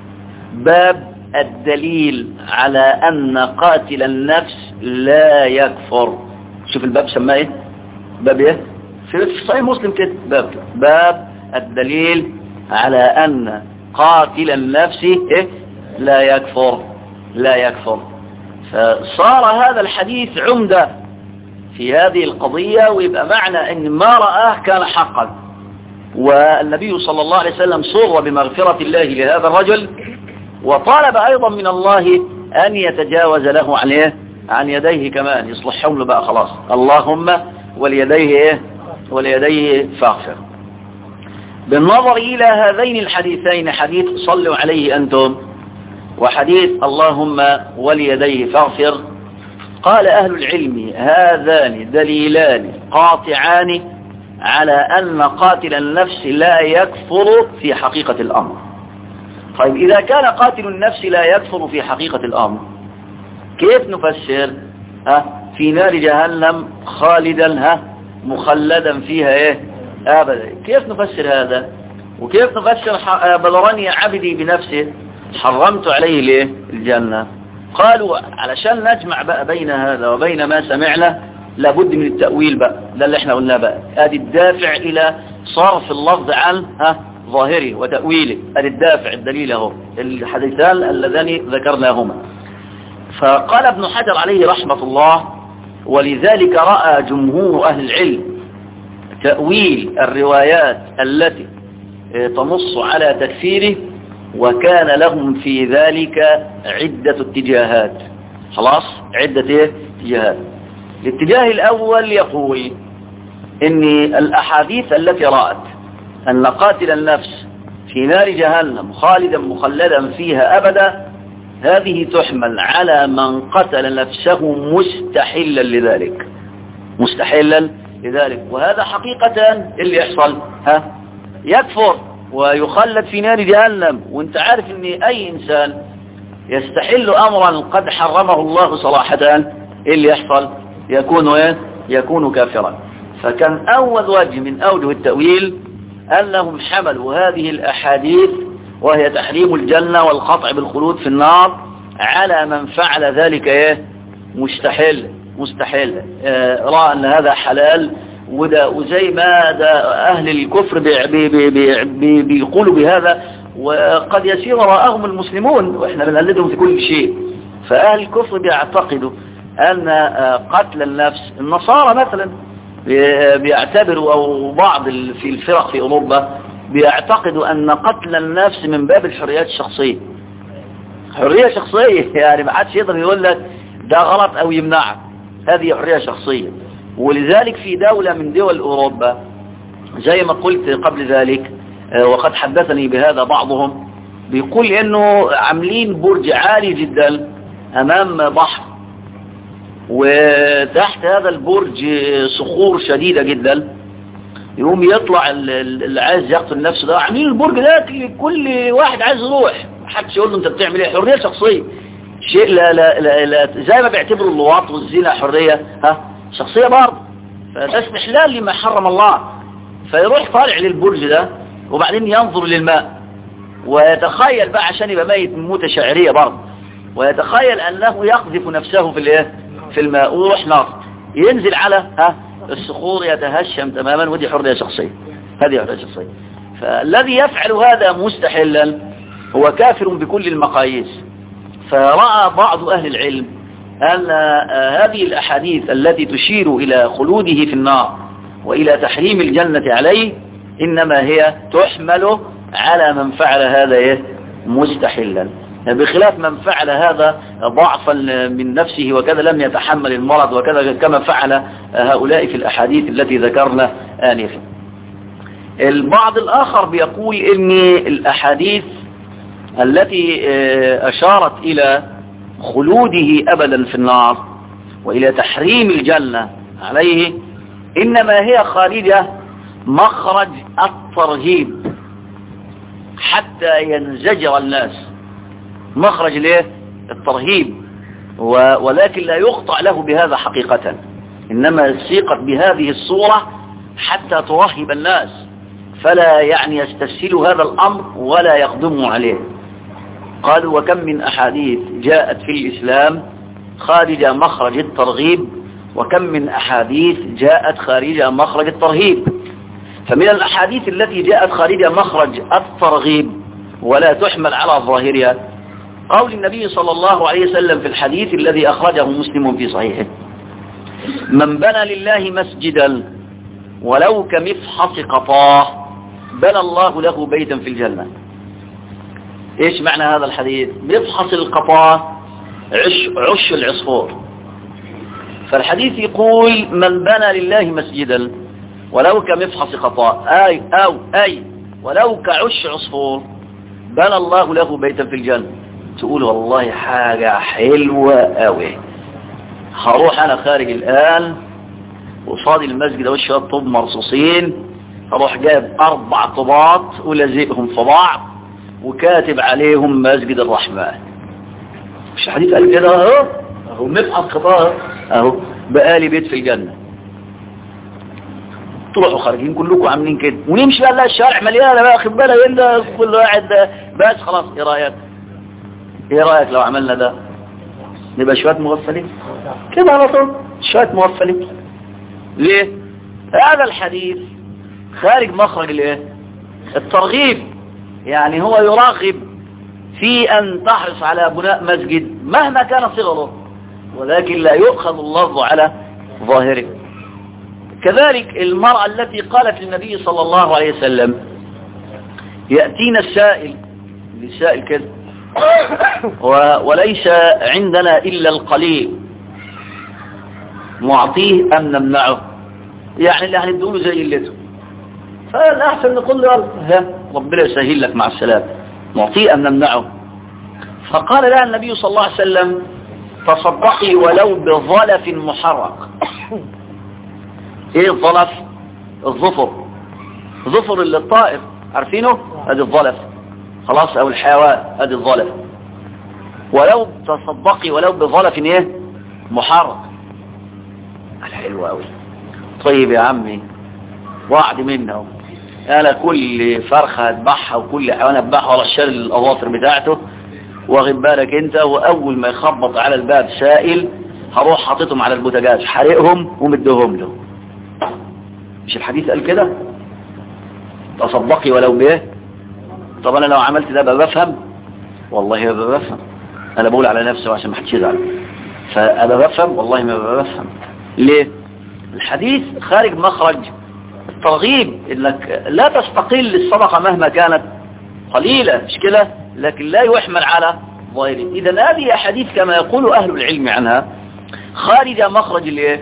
S1: باب الدليل على أن قاتل النفس لا يكفر. شوف الباب سماه ايه؟ باب ايه؟ في صحيح مسلم كده باب كده. باب الدليل على أن قاتل النفس إيه؟ لا يكفر لا يكفر. فصار هذا الحديث عمدة في هذه القضية، ويبقى معنى أن ما رآه كان حقا. والنبي صلى الله عليه وسلم سر بمغفرة الله لهذا الرجل، وطالب أيضا من الله أن يتجاوز له عن إيه؟ عن يديه كمان، يصلحهم له بقى خلاص. اللهم وليديه إيه؟ وليديه فاغفر. بالنظر إلى هذين الحديثين، حديث صلوا عليه أنتم وحديث اللهم وليديه فاغفر، قال أهل العلم هذان دليلان قاطعان على أن قاتل النفس لا يكفر في حقيقة الأمر. طيب إذا كان قاتل النفس لا يكفر في حقيقة الأمر، كيف نفسر ها في نار جهنم خالدا ها مخلدا فيها ايه ابدا؟ كيف نفسر هذا؟ وكيف نفسر بلرني عبدي بنفسه حرمت عليه ليه الجنة؟ قالوا علشان نجمع بقى بين هذا وبين ما سمعنا لابد من التأويل بقى، ده اللي احنا قلناه بقى. ادي الدافع الى صرف اللفظ عن ها ظاهره وتأويله، ادي الدافع الدليل اهو الحديثان اللذان ذكرناهما. فقال ابن حجر عليه رحمة الله: ولذلك رأى جمهور أهل العلم تأويل الروايات التي تنص على تكفيره، وكان لهم في ذلك عدة اتجاهات. خلاص عدة ايه اتجاهات. الاتجاه الأول يقول إن الأحاديث التي رأت أن قاتل النفس في نار جهنم خالدا مخلدا فيها أبدا، هذه تحمل على من قتل نفسه مستحلا لذلك مستحلا لذلك وهذا حقيقة اللي يحصل ها يكفر ويخلد في نار جهنم. وانت عارف ان اي انسان يستحل امرا قد حرمه الله صراحة اللي يحصل يكون ايه يكون كافرا. فكان اول وجه من اوجه التأويل انهم حملوا هذه الاحاديث وهي تحريم الجنة والقطع بالخلود في النار على من فعل ذلك ايه مستحيل مستحيل آه رأى ان هذا حلال وده، وزي ما ده اهل الكفر بي بي بي بي بيقولوا بهذا، وقد يسير وراءهم المسلمون واحنا بنقلدهم في كل شيء. فاهل الكفر بيعتقدوا ان آه قتل النفس، النصارى مثلا بيعتبروا او بعض في الفرق في اوروبا بيعتقدوا ان قتل النفس من باب الحريات الشخصية، حرية شخصية يعني ما حدش يقدر يقول لك ده غلط او يمنعك، هذه حرية شخصية. ولذلك في دولة من دول اوروبا زي ما قلت قبل ذلك وقد حدثني بهذا بعضهم، بيقول انه عاملين برج عالي جدا امام بحر، وتحت هذا البرج صخور شديدة جدا، يقوم يطلع اللي عايز يقتل نفسه ده عاملين البرج ده كل واحد عايز يروح، محدش يقول له انت بتعمل ايه، حرية شخصية. شيء لا لا لا, لا زي ما بيعتبروا اللواط والزنا حرية ها شخصية برضه، فده استحلال لما حرم الله. فيروح طالع للبرج ده وبعدين ينظر للماء ويتخيل بقى عشان يبقى ميت موتة شاعرية برضه، ويتخيل انه يقذف نفسه في الايه في الماء ويروح نار ينزل على ها الصخور يتهشم تماما، ودي حرية شخصية، هذه حرية شخصية. فالذي يفعل هذا مستحلا هو كافر بكل المقاييس. فرأى بعض أهل العلم أن هذه الأحاديث التي تشير إلى خلوده في النار وإلى تحريم الجنة عليه إنما هي تحمل على من فعل هذا مستحلا، بخلاف من فعل هذا ضعفا من نفسه وكذا لم يتحمل المرض وكذا كما فعل هؤلاء في الأحاديث التي ذكرنا آنفا. البعض الآخر بيقول إن الأحاديث التي أشارت إلى خلوده أبدا في النار وإلى تحريم الجنة عليه إنما هي خارجة مخرج الترهيب حتى ينزجر الناس، مخرج ليه الترهيب ولكن لا يقطع له بهذا حقيقة، إنما سيقت بهذه الصورة حتى ترهب الناس، فلا يعني يستسهلوا هذا الأمر ولا يقدموا عليه. قالوا وكم من أحاديث جاءت في الإسلام خارج مخرج الترغيب، وكم من أحاديث جاءت خارج مخرج الترهيب. فمن الأحاديث التي جاءت خارج مخرج الترغيب ولا تحمل على ظاهرها قول النبي صلى الله عليه وسلم في الحديث الذي أخرجه مسلم في صحيحه: من بنى لله مسجدا ولو كمفحص قطاه بنى الله له بيتا في الجنة. ايش معنى هذا الحديث؟ مفحص القطاه عش, عش العصفور. فالحديث يقول من بنى لله مسجدا ولو كمفحص قطاه أي أو أي ولو كعش عصفور بنى الله له بيتا في الجنة. تقول والله حاجة حلوة قوي، هروح أنا خارج الآن وصادي المسجد وشوية طوب مرصوصين، هروح جايب أربع طوبات ولزقهم في بعض وكاتب عليهم مسجد الرحمن. مش حديث قال كده؟ اهو اهو مفحص قطاه اهو بقالي بيت في الجنة. تروحوا خارجين كلكم عاملين كده ونمشي بقى الشارع مليانه بقى، خد بالك الا كل واحد بس خلاص. ايه رايك ايه رايك لو عملنا ده؟ نبقى شويه مغفلين كده على طول، شويه مغفلين. ليه؟ هذا الحديث خارج مخرج الايه؟ الترغيب، يعني هو يراغب في ان تحرص على بناء مسجد مهما كان صغره، ولكن لا يؤخذ اللفظ على ظاهره. كذلك المرأة التي قالت للنبي صلى الله عليه وسلم: يأتينا السائل لسائل كده وليس عندنا إلا القليل معطيه أم نمنعه، يعني اللي هندوله زي الليته، فالأحسن نقول له ها ربنا يسهل لك مع السلام، معطيه أم نمنعه. فقال لها النبي صلى الله عليه وسلم: تصدقي ولو بظلف محرق. ايه الظلف؟ الظفر، ظفر اللي الطائر عارفينه، ادي الظلف خلاص، او الحيوان ادي الظلف. ولو تصدقي ولو بظلف ايه؟ محرق. الحلو قوي. طيب يا عمي وعد منه، انا كل فرخه اذبحها وكل حيوان اذبحها ولا شال الاظافر بتاعته، واخد بالك انت، واول ما يخبط على الباب سائل هروح حاططهم على البوتاجاز حرقهم ومدهم له. مش الحديث قال كده؟ تصدقي ولو بايه؟ طب انا لو عملت ده بقى بفهم؟ والله ما بفهم، انا بقول على نفسي عشان ما حدش يزعل، فانا بفهم والله ما بفهم. ليه؟ الحديث خارج مخرج الترغيب، انك لا تستقل الصدقه مهما كانت قليله، مش كده؟ لكن لا يحمل على ظاهره. اذا هذه احاديث كما يقول اهل العلم عنها خارج مخرج الايه؟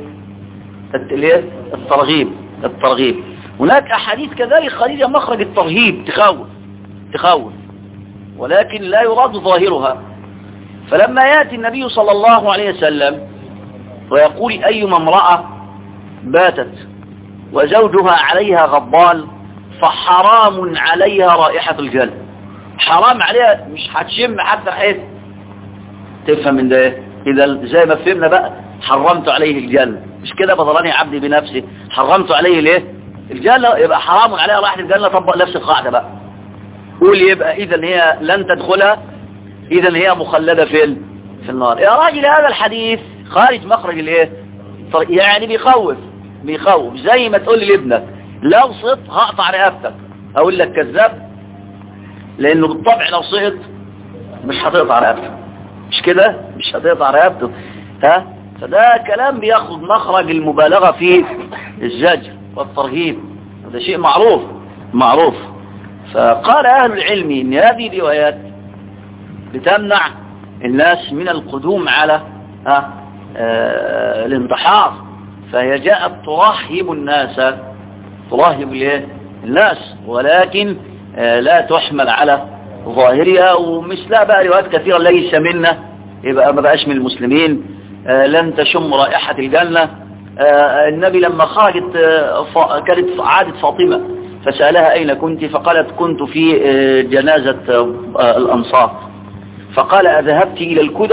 S1: الترغيب الترغيب. هناك احاديث كذلك خارج مخرج الترهيب، تخوف تخوف ولكن لا يراد ظاهرها. فلما ياتي النبي صلى الله عليه وسلم ويقول: ايما امرأة باتت وزوجها عليها غضبان فحرام عليها رائحة الجنة. حرام عليها، مش هتشم حتى حيث. تفهم من ده ايه؟ اذا زي ما فهمنا بقى حرمت عليه الجنة، مش كده؟ بضلني عبدي بنفسي، حرمت عليه ليه الجنة، يبقى حرام عليها رائحة الجنة. طبق نفس القاعدة بقى، قول يبقى اذا هي لن تدخلها، اذا هي مخلدة في في النار. يا راجل هذا الحديث خارج مخرج الايه؟ يعني بيخوف بيخوف زي ما تقول لابنك لو صدت هقطع رقبتك، اقول لك كذاب، لانه بالطبع لو صدت مش هتقطع رقبته، مش كده؟ مش هتقطع رقبته. ها؟ فده كلام بياخد مخرج المبالغة في الزجر والترهيب، هذا شيء معروف معروف. فقال أهل العلم إن هذه الروايات بتمنع الناس من القدوم على ها آه الانتحار، فهي جاءت ترهب الناس ترهب الناس ولكن آه لا تحمل على ظاهرها. ومثلها بقى روايات كثيرة: ليس منا، يبقى ما بقاش من المسلمين، آه لن تشم رائحة الجنة. آه النبي لما خرجت آه كانت عادت فاطمة فسألها: أين كنت؟ فقالت: كنت في آه جنازة آه الأنصار. فقال: أذهبت إلى الكدى؟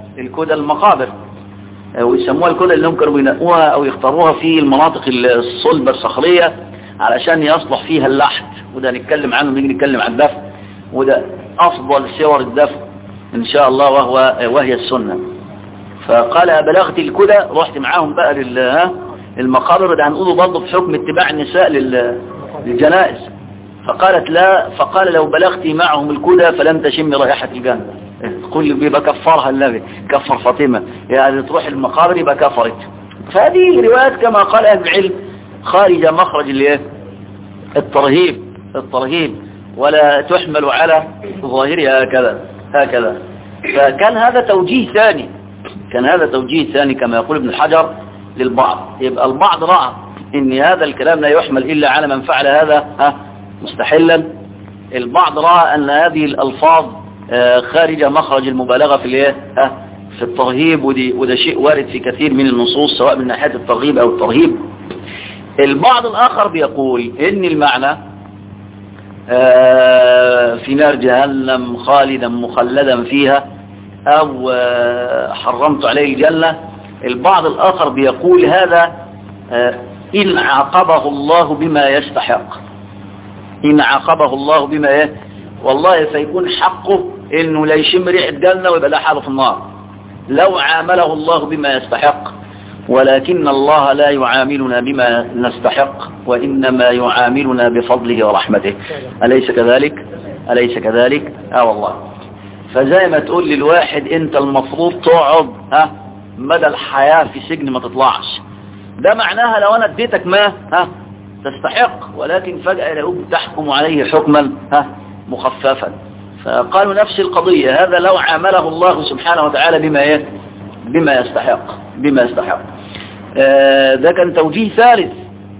S1: الكدى المقابر، ويسموها الكدى اللي هم كانوا بينقوها او يختاروها في المناطق الصلبة الصخرية علشان يصلح فيها اللحد، وده نتكلم عنه نيجي نتكلم عن الدفن، وده افضل صور الدفن ان شاء الله وهو وهي السنة. فقال بلغت الكدى، رحت معاهم بقى للمقابر، ده هنقوله برضه في حكم اتباع النساء للجنائز. فقالت لا، فقال لو بلغت معهم الكدى فلم تشم رائحة الجنة. كل بيبقى كفرها النبي، كفر فاطمة، يعني تروح المقابر يبقى كفرت. فهذه روايات كما قال أهل العلم خارج مخرج الايه الترهيب الترهيب ولا تحمل على ظاهرها هكذا هكذا. فكان هذا توجيه ثاني، كان هذا توجيه ثاني كما يقول ابن الحجر للبعض. يبقى البعض رأى ان هذا الكلام لا يحمل الا على من فعل هذا ها مستحلا. البعض رأى ان هذه الالفاظ خارج مخرج المبالغة في الايه ها في الترهيب، ودي وده شيء وارد في كثير من النصوص سواء من ناحية الترغيب او الترهيب. البعض الاخر بيقول ان المعنى في نار جهنم خالدا مخلدا فيها او حرمت عليه الجنة. البعض الاخر بيقول هذا ان عاقبه الله بما يستحق، ان عاقبه الله بما ايه والله فيكون حقه انه لا يشم ريح الجنة ويبقى له حاله في النار لو عامله الله بما يستحق. ولكن الله لا يعاملنا بما نستحق وإنما يعاملنا بفضله ورحمته. أليس كذلك؟ أليس كذلك؟ آه والله. فزي ما تقول للواحد انت المفروض تقعد ها مدى الحياة في سجن ما تطلعش، ده معناها لو انا اديتك ما ها تستحق، ولكن فجأة يلاقوك تحكم عليه حكما ها مخففا. فقالوا نفس القضية، هذا لو عامله الله سبحانه وتعالى بما ايه بما يستحق بما يستحق. آه ده كان توجيه ثالث.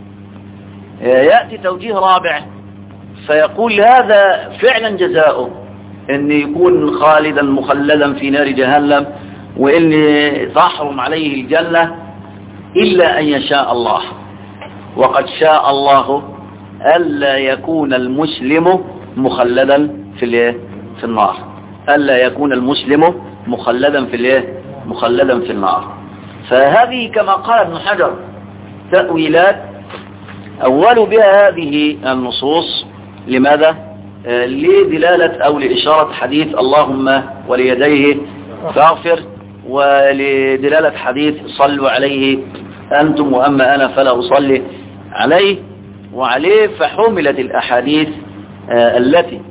S1: آه يأتي توجيه رابع فيقول هذا فعلا جزاؤه ان يكون خالدا مخلدا في نار جهنم وان تحرم عليه الجنة الا ان يشاء الله، وقد شاء الله الا يكون المسلم مخلدا في الايه في النار، الا يكون المسلم مخلدا في الايه مخلدا في النار. فهذه كما قال ابن حجر تأويلات أول بها هذه النصوص. لماذا؟ آه لدلالة أو لإشارة حديث اللهم وليديه فاغفر، ولدلالة حديث صلوا عليه أنتم وأما أنا فلا أصلي عليه. وعليه فحملت الأحاديث آه التي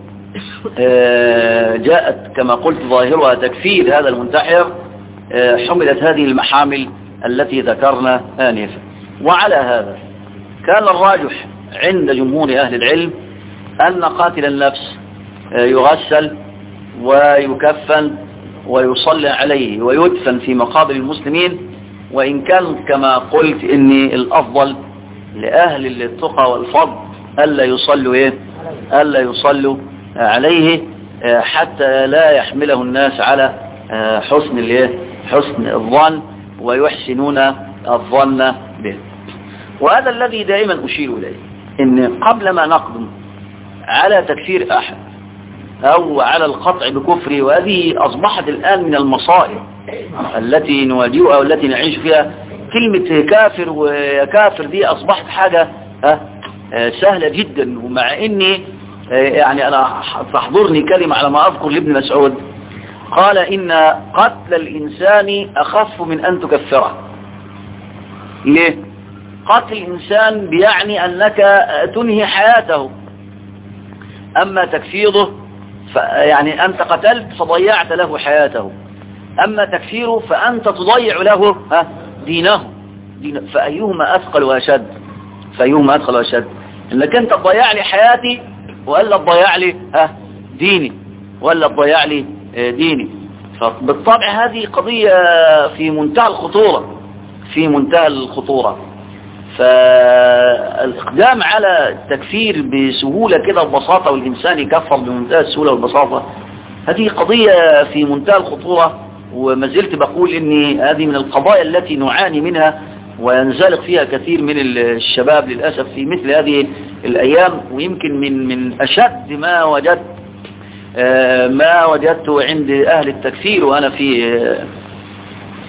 S1: آه جاءت كما قلت ظاهرها تكفير هذا المنتحر، حملت هذه المحامل التي ذكرنا آنفا. وعلى هذا كان الراجح عند جمهور أهل العلم أن قاتل النفس يغسل ويكفن ويصلى عليه ويدفن في مقابر المسلمين، وإن كان كما قلت إن الأفضل لأهل التقى والفضل ألا يصلوا إيه ألا يصلوا عليه حتى لا يحمله الناس على حسن الايه حسن الظن ويحسنون الظن به. وهذا الذي دائما أشير إليه، إن قبل ما نقدم على تكفير أحد أو على القطع بكفره، وهذه أصبحت الآن من المصائب التي نواجهها والتي نعيش فيها، كلمة كافر وكافر دي أصبحت حاجة سهلة جدا. ومع إني يعني أنا تحضرني كلمة على ما أذكر لابن مسعود قال إن قتل الإنسان أخف من أن تكفره. ليه؟ قتل الإنسان بيعني أنك تنهي حياته، أما تكفيره يعني أنت قتلت فضيعت له حياته، أما تكفيره فأنت تضيع له دينه. دين فأيهما أثقل وأشد فأيهما أثقل وأشد إنك أنت تضيع لي حياتي ولا تضيع لي ديني ولا تضيع لي ديني. فبالطبع هذه قضية في منتهى الخطورة في منتهى الخطورة. فالاقدام على التكفير بسهولة كده وبساطة والإنسان يكفر بمنتهى السهولة والبساطة، هذه قضية في منتهى الخطورة. وما زلت بقول إن هذه من القضايا التي نعاني منها وينزلق فيها كثير من الشباب للأسف في مثل هذه الأيام. ويمكن من من أشد ما وجدت ما وجدته عند أهل التكفير وأنا في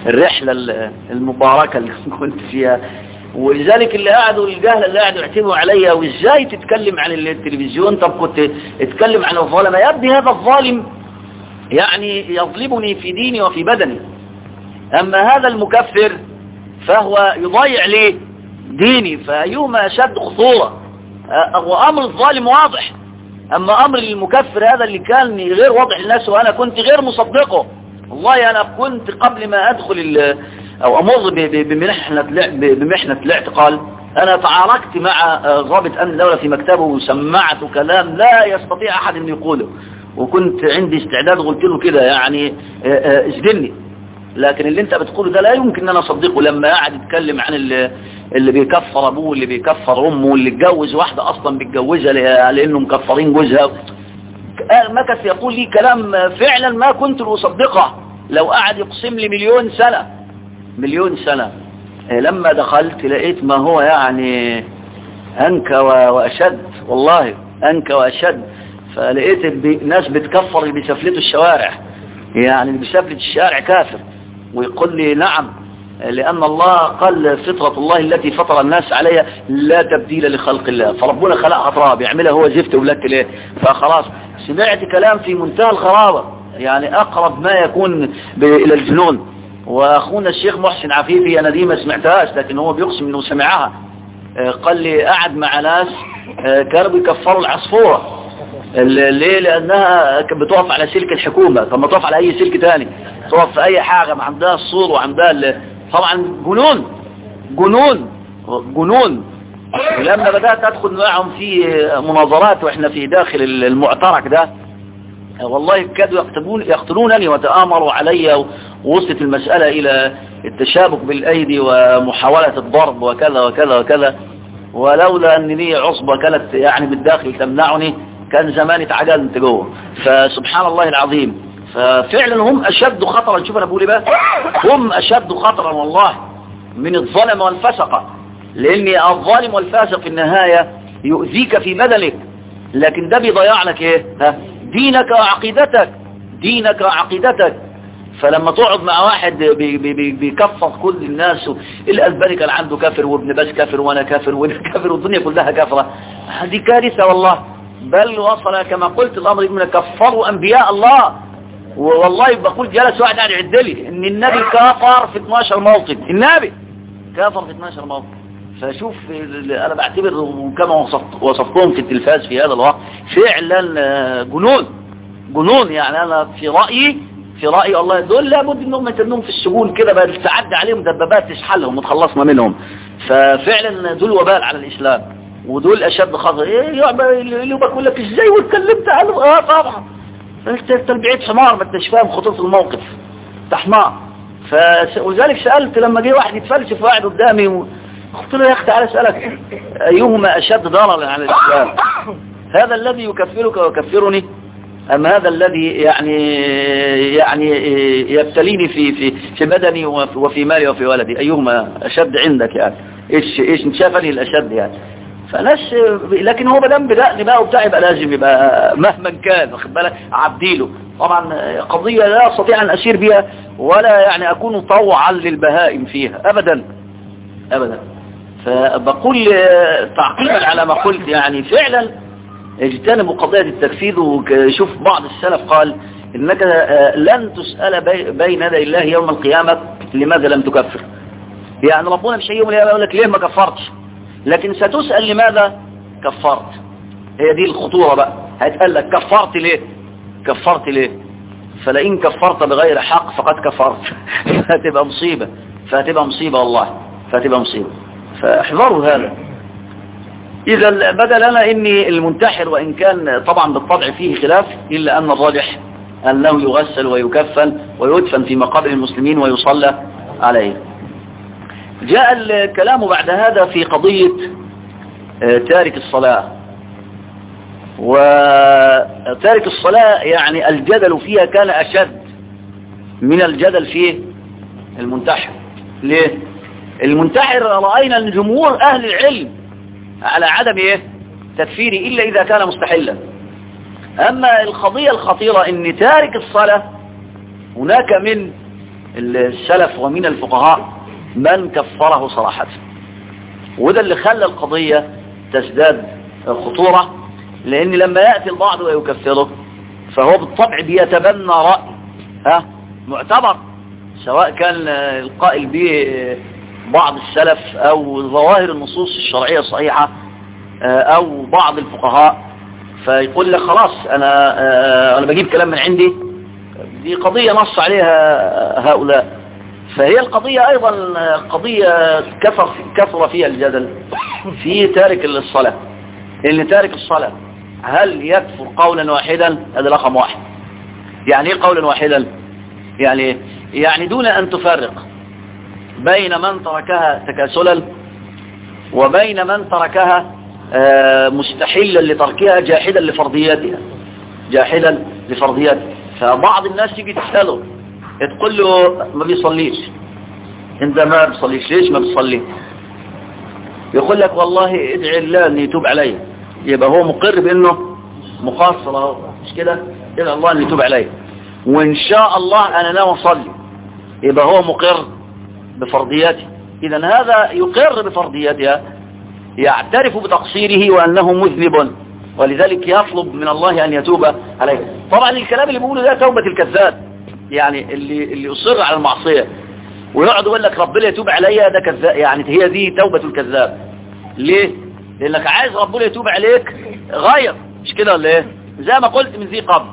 S1: الرحلة المباركة اللي كنت فيها. ولذلك اللي قاعدوا الجهل اللي قاعدوا يعتبوا عليا وازاي تتكلم عن التلفزيون، طب كنت اتكلم عن الظالم. يا ابني هذا الظالم يعني يظلمني في ديني وفي بدني، اما هذا المكفر فهو يضيع ليه ديني، فأيهما أشد خطورة؟ وأمر الظالم واضح، أما أمر المكفر هذا اللي كان غير واضح للناس وأنا كنت غير مصدقه. والله أنا كنت قبل ما أدخل أو أمر بمحنة بمحنة الاعتقال أنا تعاركت مع ضابط أمن الدولة في مكتبه وسمعت كلام لا يستطيع أحد أن يقوله، وكنت عندي استعداد وقلت له كده يعني اسجني، لكن اللي انت بتقوله ده لا يمكن ان انا اصدقه. لما قاعد يتكلم عن اللي, اللي بيكفر ابوه، اللي بيكفر امه، اللي اتجوز واحده اصلا بيتجوزها لانه مكفرين جوزها، مكث يقول لي كلام فعلا ما كنت اصدقه. لو قعد يقسم لي مليون سنه مليون سنه لما دخلت لقيت ما هو يعني انكى واشد، والله انكى واشد. فلقيت ناس بتكفر اللي بيسفلتوا الشوارع، يعني اللي بيسفلت الشارع كافر، ويقول لي نعم لأن الله قال فطرة الله التي فطر الناس عليها لا تبديل لخلق الله، فربنا خلقها تراب يعملها هو زفت ولك ليه. فخلاص سمعت كلام في منتهى الغرابة، يعني أقرب ما يكون إلى الجنون. وأخونا الشيخ محسن عفيفي أنا دي ما سمعتهاش، لكن هو بيقسم أنه سمعها. قال لي قعد مع ناس كانوا بيكفروا العصفورة. ليه؟ لأنها بتقف على سلك الحكومة، فما تقف على أي سلك تاني، تقف في أي حاجة ما عندها الصور وعندها طبعا جنون جنون جنون. ولما بدأت أدخل معهم في مناظرات وإحنا في داخل المعترك ده، والله كادوا يقتلون يقتلونني وتآمروا علي، ووصلت المسألة إلى التشابك بالأيدي ومحاولة الضرب وكذا وكذا وكذا. ولولا أن لي عصبة كانت يعني بالداخل تمنعني كان زماني اتعجلت جوه. فسبحان الله العظيم، ففعلا هم أشد خطرا. شوف أنا بقول بقى، هم أشد خطرا والله من الظلم والفسقة، لأن الظالم والفاسق في النهاية يؤذيك في بدنك، لكن ده بيضيع لك إيه؟ دينك وعقيدتك دينك وعقيدتك. فلما تقعد مع واحد بي بي بي بيكفر كل الناس، الألباني كان عنده كافر، وابن باز كافر، وانا كافر، وانا كافر، والدنيا كلها كافرة، هذه كارثة والله. بل وصل كما قلت الأمر من كفروا أنبياء الله. والله بقول جلس واحد قاعد يعد لي ان النبي كافر في اثناشر موطن، النبي كافر في اثناشر موطن. فشوف انا بعتبر كما وصفت وصفتهم في التلفاز في هذا الوقت فعلا جنون جنون. يعني انا في رأيي في رأيي الله دول لابد انهم يتنهم في السجون كده بقى، تعدي عليهم دبابات تشحلهم وتخلصنا منهم. ففعلا دول وبال على الاسلام، ودول اشد خطر. ايه اللي بقول لك ازاي واتكلمت عنه؟ اه طبعا انت بعيد حمار، ما انتش فاهم خطوط الموقف، انت حمار. فلذلك سألت لما جه واحد يتفلسف واحد قدامي، قلت له يا اخي تعالى اسالك ايهما اشد ضررا على الاسلام، هذا الذي يكفرك ويكفرني، ام هذا الذي يعني يعني يبتليني في في في بدني وفي مالي وفي ولدي؟ ايهما اشد عندك يعني؟ ايش ايش انت شايف لي الاشد يعني؟ فناس، لكن هو بدم بدأني بقى وبتاع يبقى لازم يبقى مهما كان واخد بالك عبديله. طبعا قضية لا استطيع ان اسير بها ولا يعني اكون طوعا للبهائم فيها ابدا ابدا. فبقول تعقيبا على ما قلت، يعني فعلا اجتنبوا قضية التكفير. وشوف بعض السلف قال انك لن تسأل بين يدي الله يوم القيامة لماذا لم تكفر. يعني ربنا مش يوم القيامة يقول لك ليه ما كفرتش، لكن ستسأل لماذا كفرت. هي دي الخطورة بقى، هيتقال لك كفرت ليه كفرت ليه فلئن كفرت بغير حق فقد كفرت فهتبقى مصيبة فهتبقى مصيبة والله فهتبقى مصيبة. فاحذروا هذا. إذا بدا لنا إن المنتحر وإن كان طبعا بالطبع فيه خلاف، إلا أن الراجح أنه يغسل ويكفن ويدفن في مقابر المسلمين ويصلى عليه. جاء الكلام بعد هذا في قضية تارك الصلاة. وتارك الصلاة يعني الجدل فيها كان أشد من الجدل فيه المنتحر. ليه؟ المنتحر رأينا أن جمهور أهل العلم على عدم إيه؟ تكفيره إلا إذا كان مستحلا. أما القضية الخطيرة أن تارك الصلاة هناك من السلف ومن الفقهاء من كفره صراحة، وده اللي خلى القضية تزداد خطورة، لأن لما يأتي البعض ويكفره فهو بالطبع بيتبنى رأي ها معتبر، سواء كان القائل به بعض السلف أو ظواهر النصوص الشرعية الصحيحة أو بعض الفقهاء، فيقول لك خلاص أنا أنا بجيب كلام من عندي، دي قضية نص عليها هؤلاء. فهي القضية أيضا قضية كثر كثر فيها الجدل في تارك الصلاة، اللي تارك الصلاة هل يكفر قولا واحدا؟ هذا رقم واحد. يعني ايه قولا واحدا؟ يعني يعني دون أن تفرق بين من تركها تكاسلا وبين من تركها مستحيلا لتركها جاحدا لفرضياتها جاحدا لفرضياتها. فبعض الناس تيجي تسأله تقول له ما بيصليش، انت ما بيصليش ليش ما بيصلي؟ يقول لك والله ادعي الله ان يتوب علي، يبقى هو مقر بانه مقصر اهو، مش كده؟ ادعي الله ان يتوب علي وان شاء الله انا ناوي اصلي، يبقى هو مقر بفرضياتي. اذا هذا يقر بفرضياتها، يعترف بتقصيره وانه مذنب، ولذلك يطلب من الله ان يتوب عليه. طبعا الكلام اللي بيقوله ده توبة الكذاب، يعني اللي اللي يصر على المعصية ويقعد يقول لك ربنا يتوب عليا ده كذاب، يعني هي دي توبة الكذاب. ليه؟ لانك عايز ربنا يتوب عليك غير، مش كده ولا ايه؟ زي ما قلت من ذي قبل،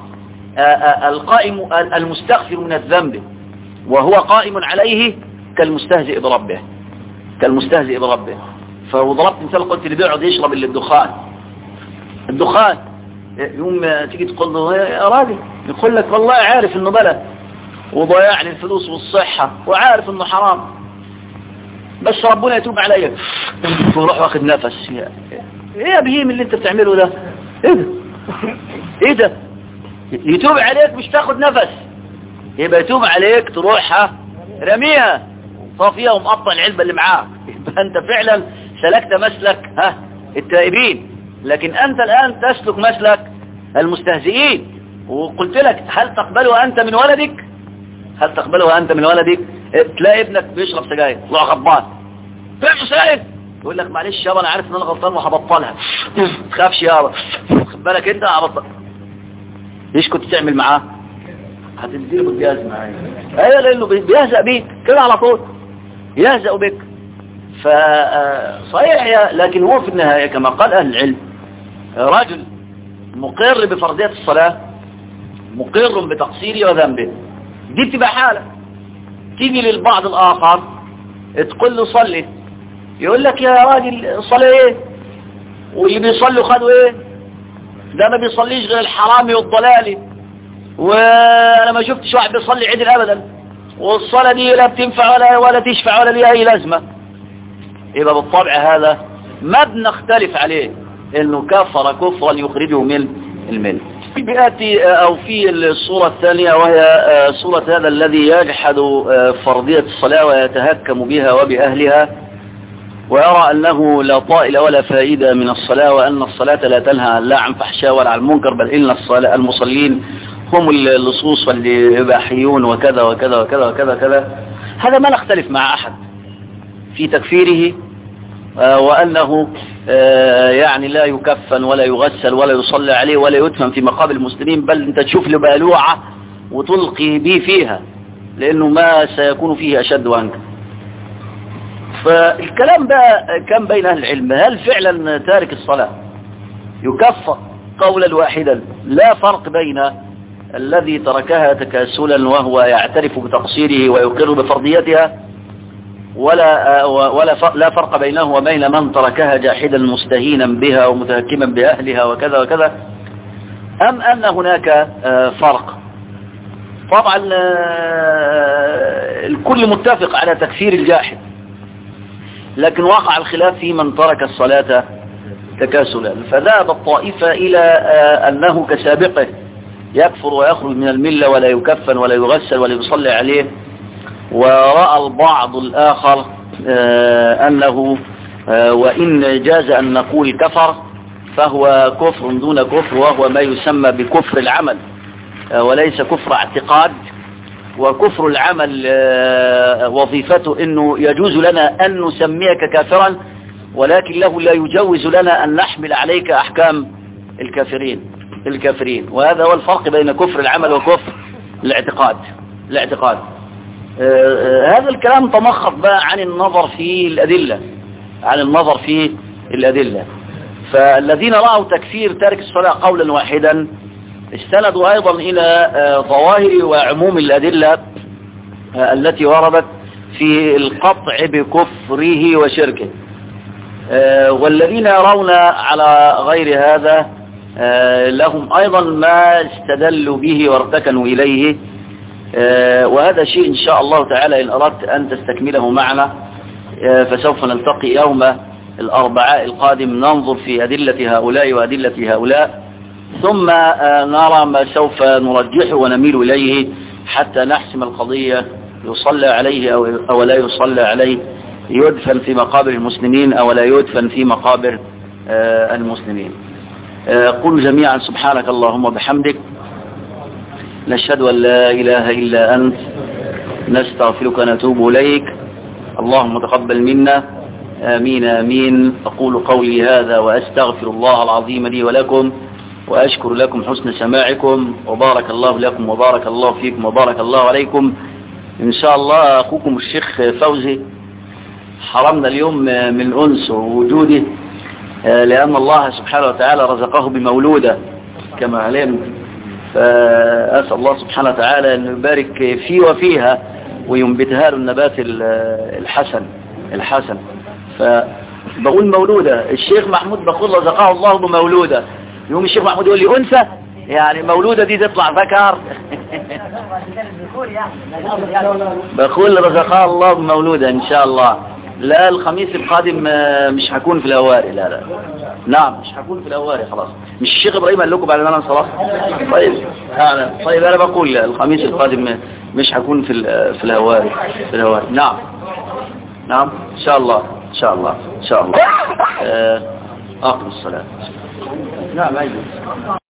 S1: القائم المستغفر من الذنب وهو قائم عليه كالمستهزئ بربه كالمستهزئ بربه. فضربت مثال قلت اللي بيقعد يشرب اللي الدخان الدخان يوم تيجي تقول له يا راجل، يقول لك والله عارف انه بلد وضيع لي الفلوس والصحة وعارف انه حرام بس ربنا يتوب عليا، ويروح واخد نفس. ايه يا بهيم اللي انت بتعمله ده؟ ايه ده ايه ده يتوب عليك مش تاخد نفس؟ يبقى يتوب عليك تروح رميها صافية ومقطع العلبة اللي معاك، يبقى انت فعلا سلكت مسلك ها التائبين، لكن انت الان تسلك مسلك المستهزئين. وقلت لك هل تقبلها انت من ولدك؟ هل تقبلها انت من ولدك؟ تلاقي ابنك بيشرب سجاير طلع غضبان بيشرب سجاير، يقول لك معلش يابا انا عارف ان انا غلطان وهبطلها، ما تخافش يابا، خد بالك انت هبطل. ليش كنت تعمل معاه؟ هتديله بالجهاز معايا. ايوه لانه بيهزأ بيك كده على طول، يهزأ بك. فصحيح، لكن هو في النهاية كما قال اهل العلم رجل مقر بفرضية الصلاة مقر بتقصيره وذنبه، دي بتبقى حالة. تيجي للبعض الآخر تقول له صلي، يقول لك يا راجل صلي ايه؟ واللي بيصلوا خدوا ايه؟ ده ما بيصليش غير الحرامي والضلالي، وانا ما شفتش واحد بيصلي عدل ابدا، والصلاة دي لا بتنفع ولا ولا تشفع ولا ليها اي لازمة. يبقى بالطبع هذا ما بنختلف عليه انه كفر كفرا يخرجه من الملة. بيأتي او في الصورة الثانية وهي صورة هذا الذي يجحد فرضية الصلاة ويتهكم بها وبأهلها، ويرى أنه لا طائل ولا فائدة من الصلاة، وأن الصلاة لا تنهى لا عن فحشاء ولا عن منكر، بل إن الصلاة المصلين هم اللصوص والإباحيون وكذا وكذا وكذا وكذا كذا. هذا ما نختلف مع أحد في تكفيره، وأنه يعني لا يكفن ولا يغسل ولا يصلى عليه ولا يدفن في مقابر المسلمين، بل أنت تشوف له بالوعة وتلقي به فيها، لأنه ما سيكون فيه أشد وأنكر. فالكلام بقى كان بين أهل العلم، هل فعلا تارك الصلاة يكفر قولا واحدا لا فرق بين الذي تركها تكاسلا وهو يعترف بتقصيره ويقر بفرضيتها، ولا ولا لا فرق بينه وبين من تركها جاحدا مستهينا بها ومتهكما بأهلها وكذا وكذا، أم أن هناك فرق؟ طبعا الكل متفق على تكفير الجاحد، لكن وقع الخلاف في من ترك الصلاة تكاسلا، فذهب الطائفة إلى أنه كسابقه يكفر ويخرج من الملة ولا يكفن ولا يغسل ولا يصلي عليه، ورأى البعض الآخر أنه وإن جاز أن نقول كفر فهو كفر دون كفر، وهو ما يسمى بكفر العمل وليس كفر اعتقاد، وكفر العمل وظيفته انه يجوز لنا ان نسميك كافرا، ولكن له لا يجوز لنا ان نحمل عليك احكام الكافرين الكافرين وهذا هو الفرق بين كفر العمل وكفر الاعتقاد الاعتقاد هذا الكلام تمخض بقى عن النظر في الأدلة عن النظر في الأدلة. فالذين رأوا تكفير تارك الصلاة قولا واحدا استندوا أيضا إلى ظواهر وعموم الأدلة التي وردت في القطع بكفره وشركه. والذين يرون على غير هذا لهم أيضا ما استدلوا به وارتكنوا إليه، وهذا شيء إن شاء الله تعالى إن أردت أن تستكمله معنا فسوف نلتقي يوم الأربعاء القادم ننظر في أدلة هؤلاء وأدلة هؤلاء، ثم نرى ما سوف نرجحه ونميل إليه حتى نحسم القضية، يصلى عليه أو لا يصلى عليه، يدفن في مقابر المسلمين أو لا يدفن في مقابر المسلمين. قولوا جميعا سبحانك اللهم وبحمدك، نشهد أن لا إله إلا أنت، نستغفرك ونتوب إليك، اللهم تقبل منا، آمين آمين. أقول قولي هذا وأستغفر الله العظيم لي ولكم، وأشكر لكم حسن سماعكم، وبارك الله لكم وبارك الله فيكم وبارك الله عليكم. إن شاء الله أخوكم الشيخ فوزي حرمنا اليوم من أنس ووجوده، لأن الله سبحانه وتعالى رزقه بمولودة كما علمت، فأسأل الله سبحانه وتعالى أن يبارك فيه وفيها وينبتها له النبات الحسن الحسن فبقول مولودة. الشيخ محمود بقول رزقه الله بمولودة، يوم الشيخ محمود يقول لي أنثى، يعني مولودة دي تطلع ذكر بقول رزقها الله بمولودة إن شاء الله. لا الخميس القادم مش هكون في الهواري، لا لا نعم مش هكون في الهواري خلاص. مش الشيخ إبراهيم قال لكم بعد ما أنا انصرف؟ طيب أنا طيب أنا بقول الخميس القادم مش هكون في في الهواري في الهواري نعم نعم إن شاء الله إن شاء الله إن شاء الله. أقم الصلاة. نعم أيضا.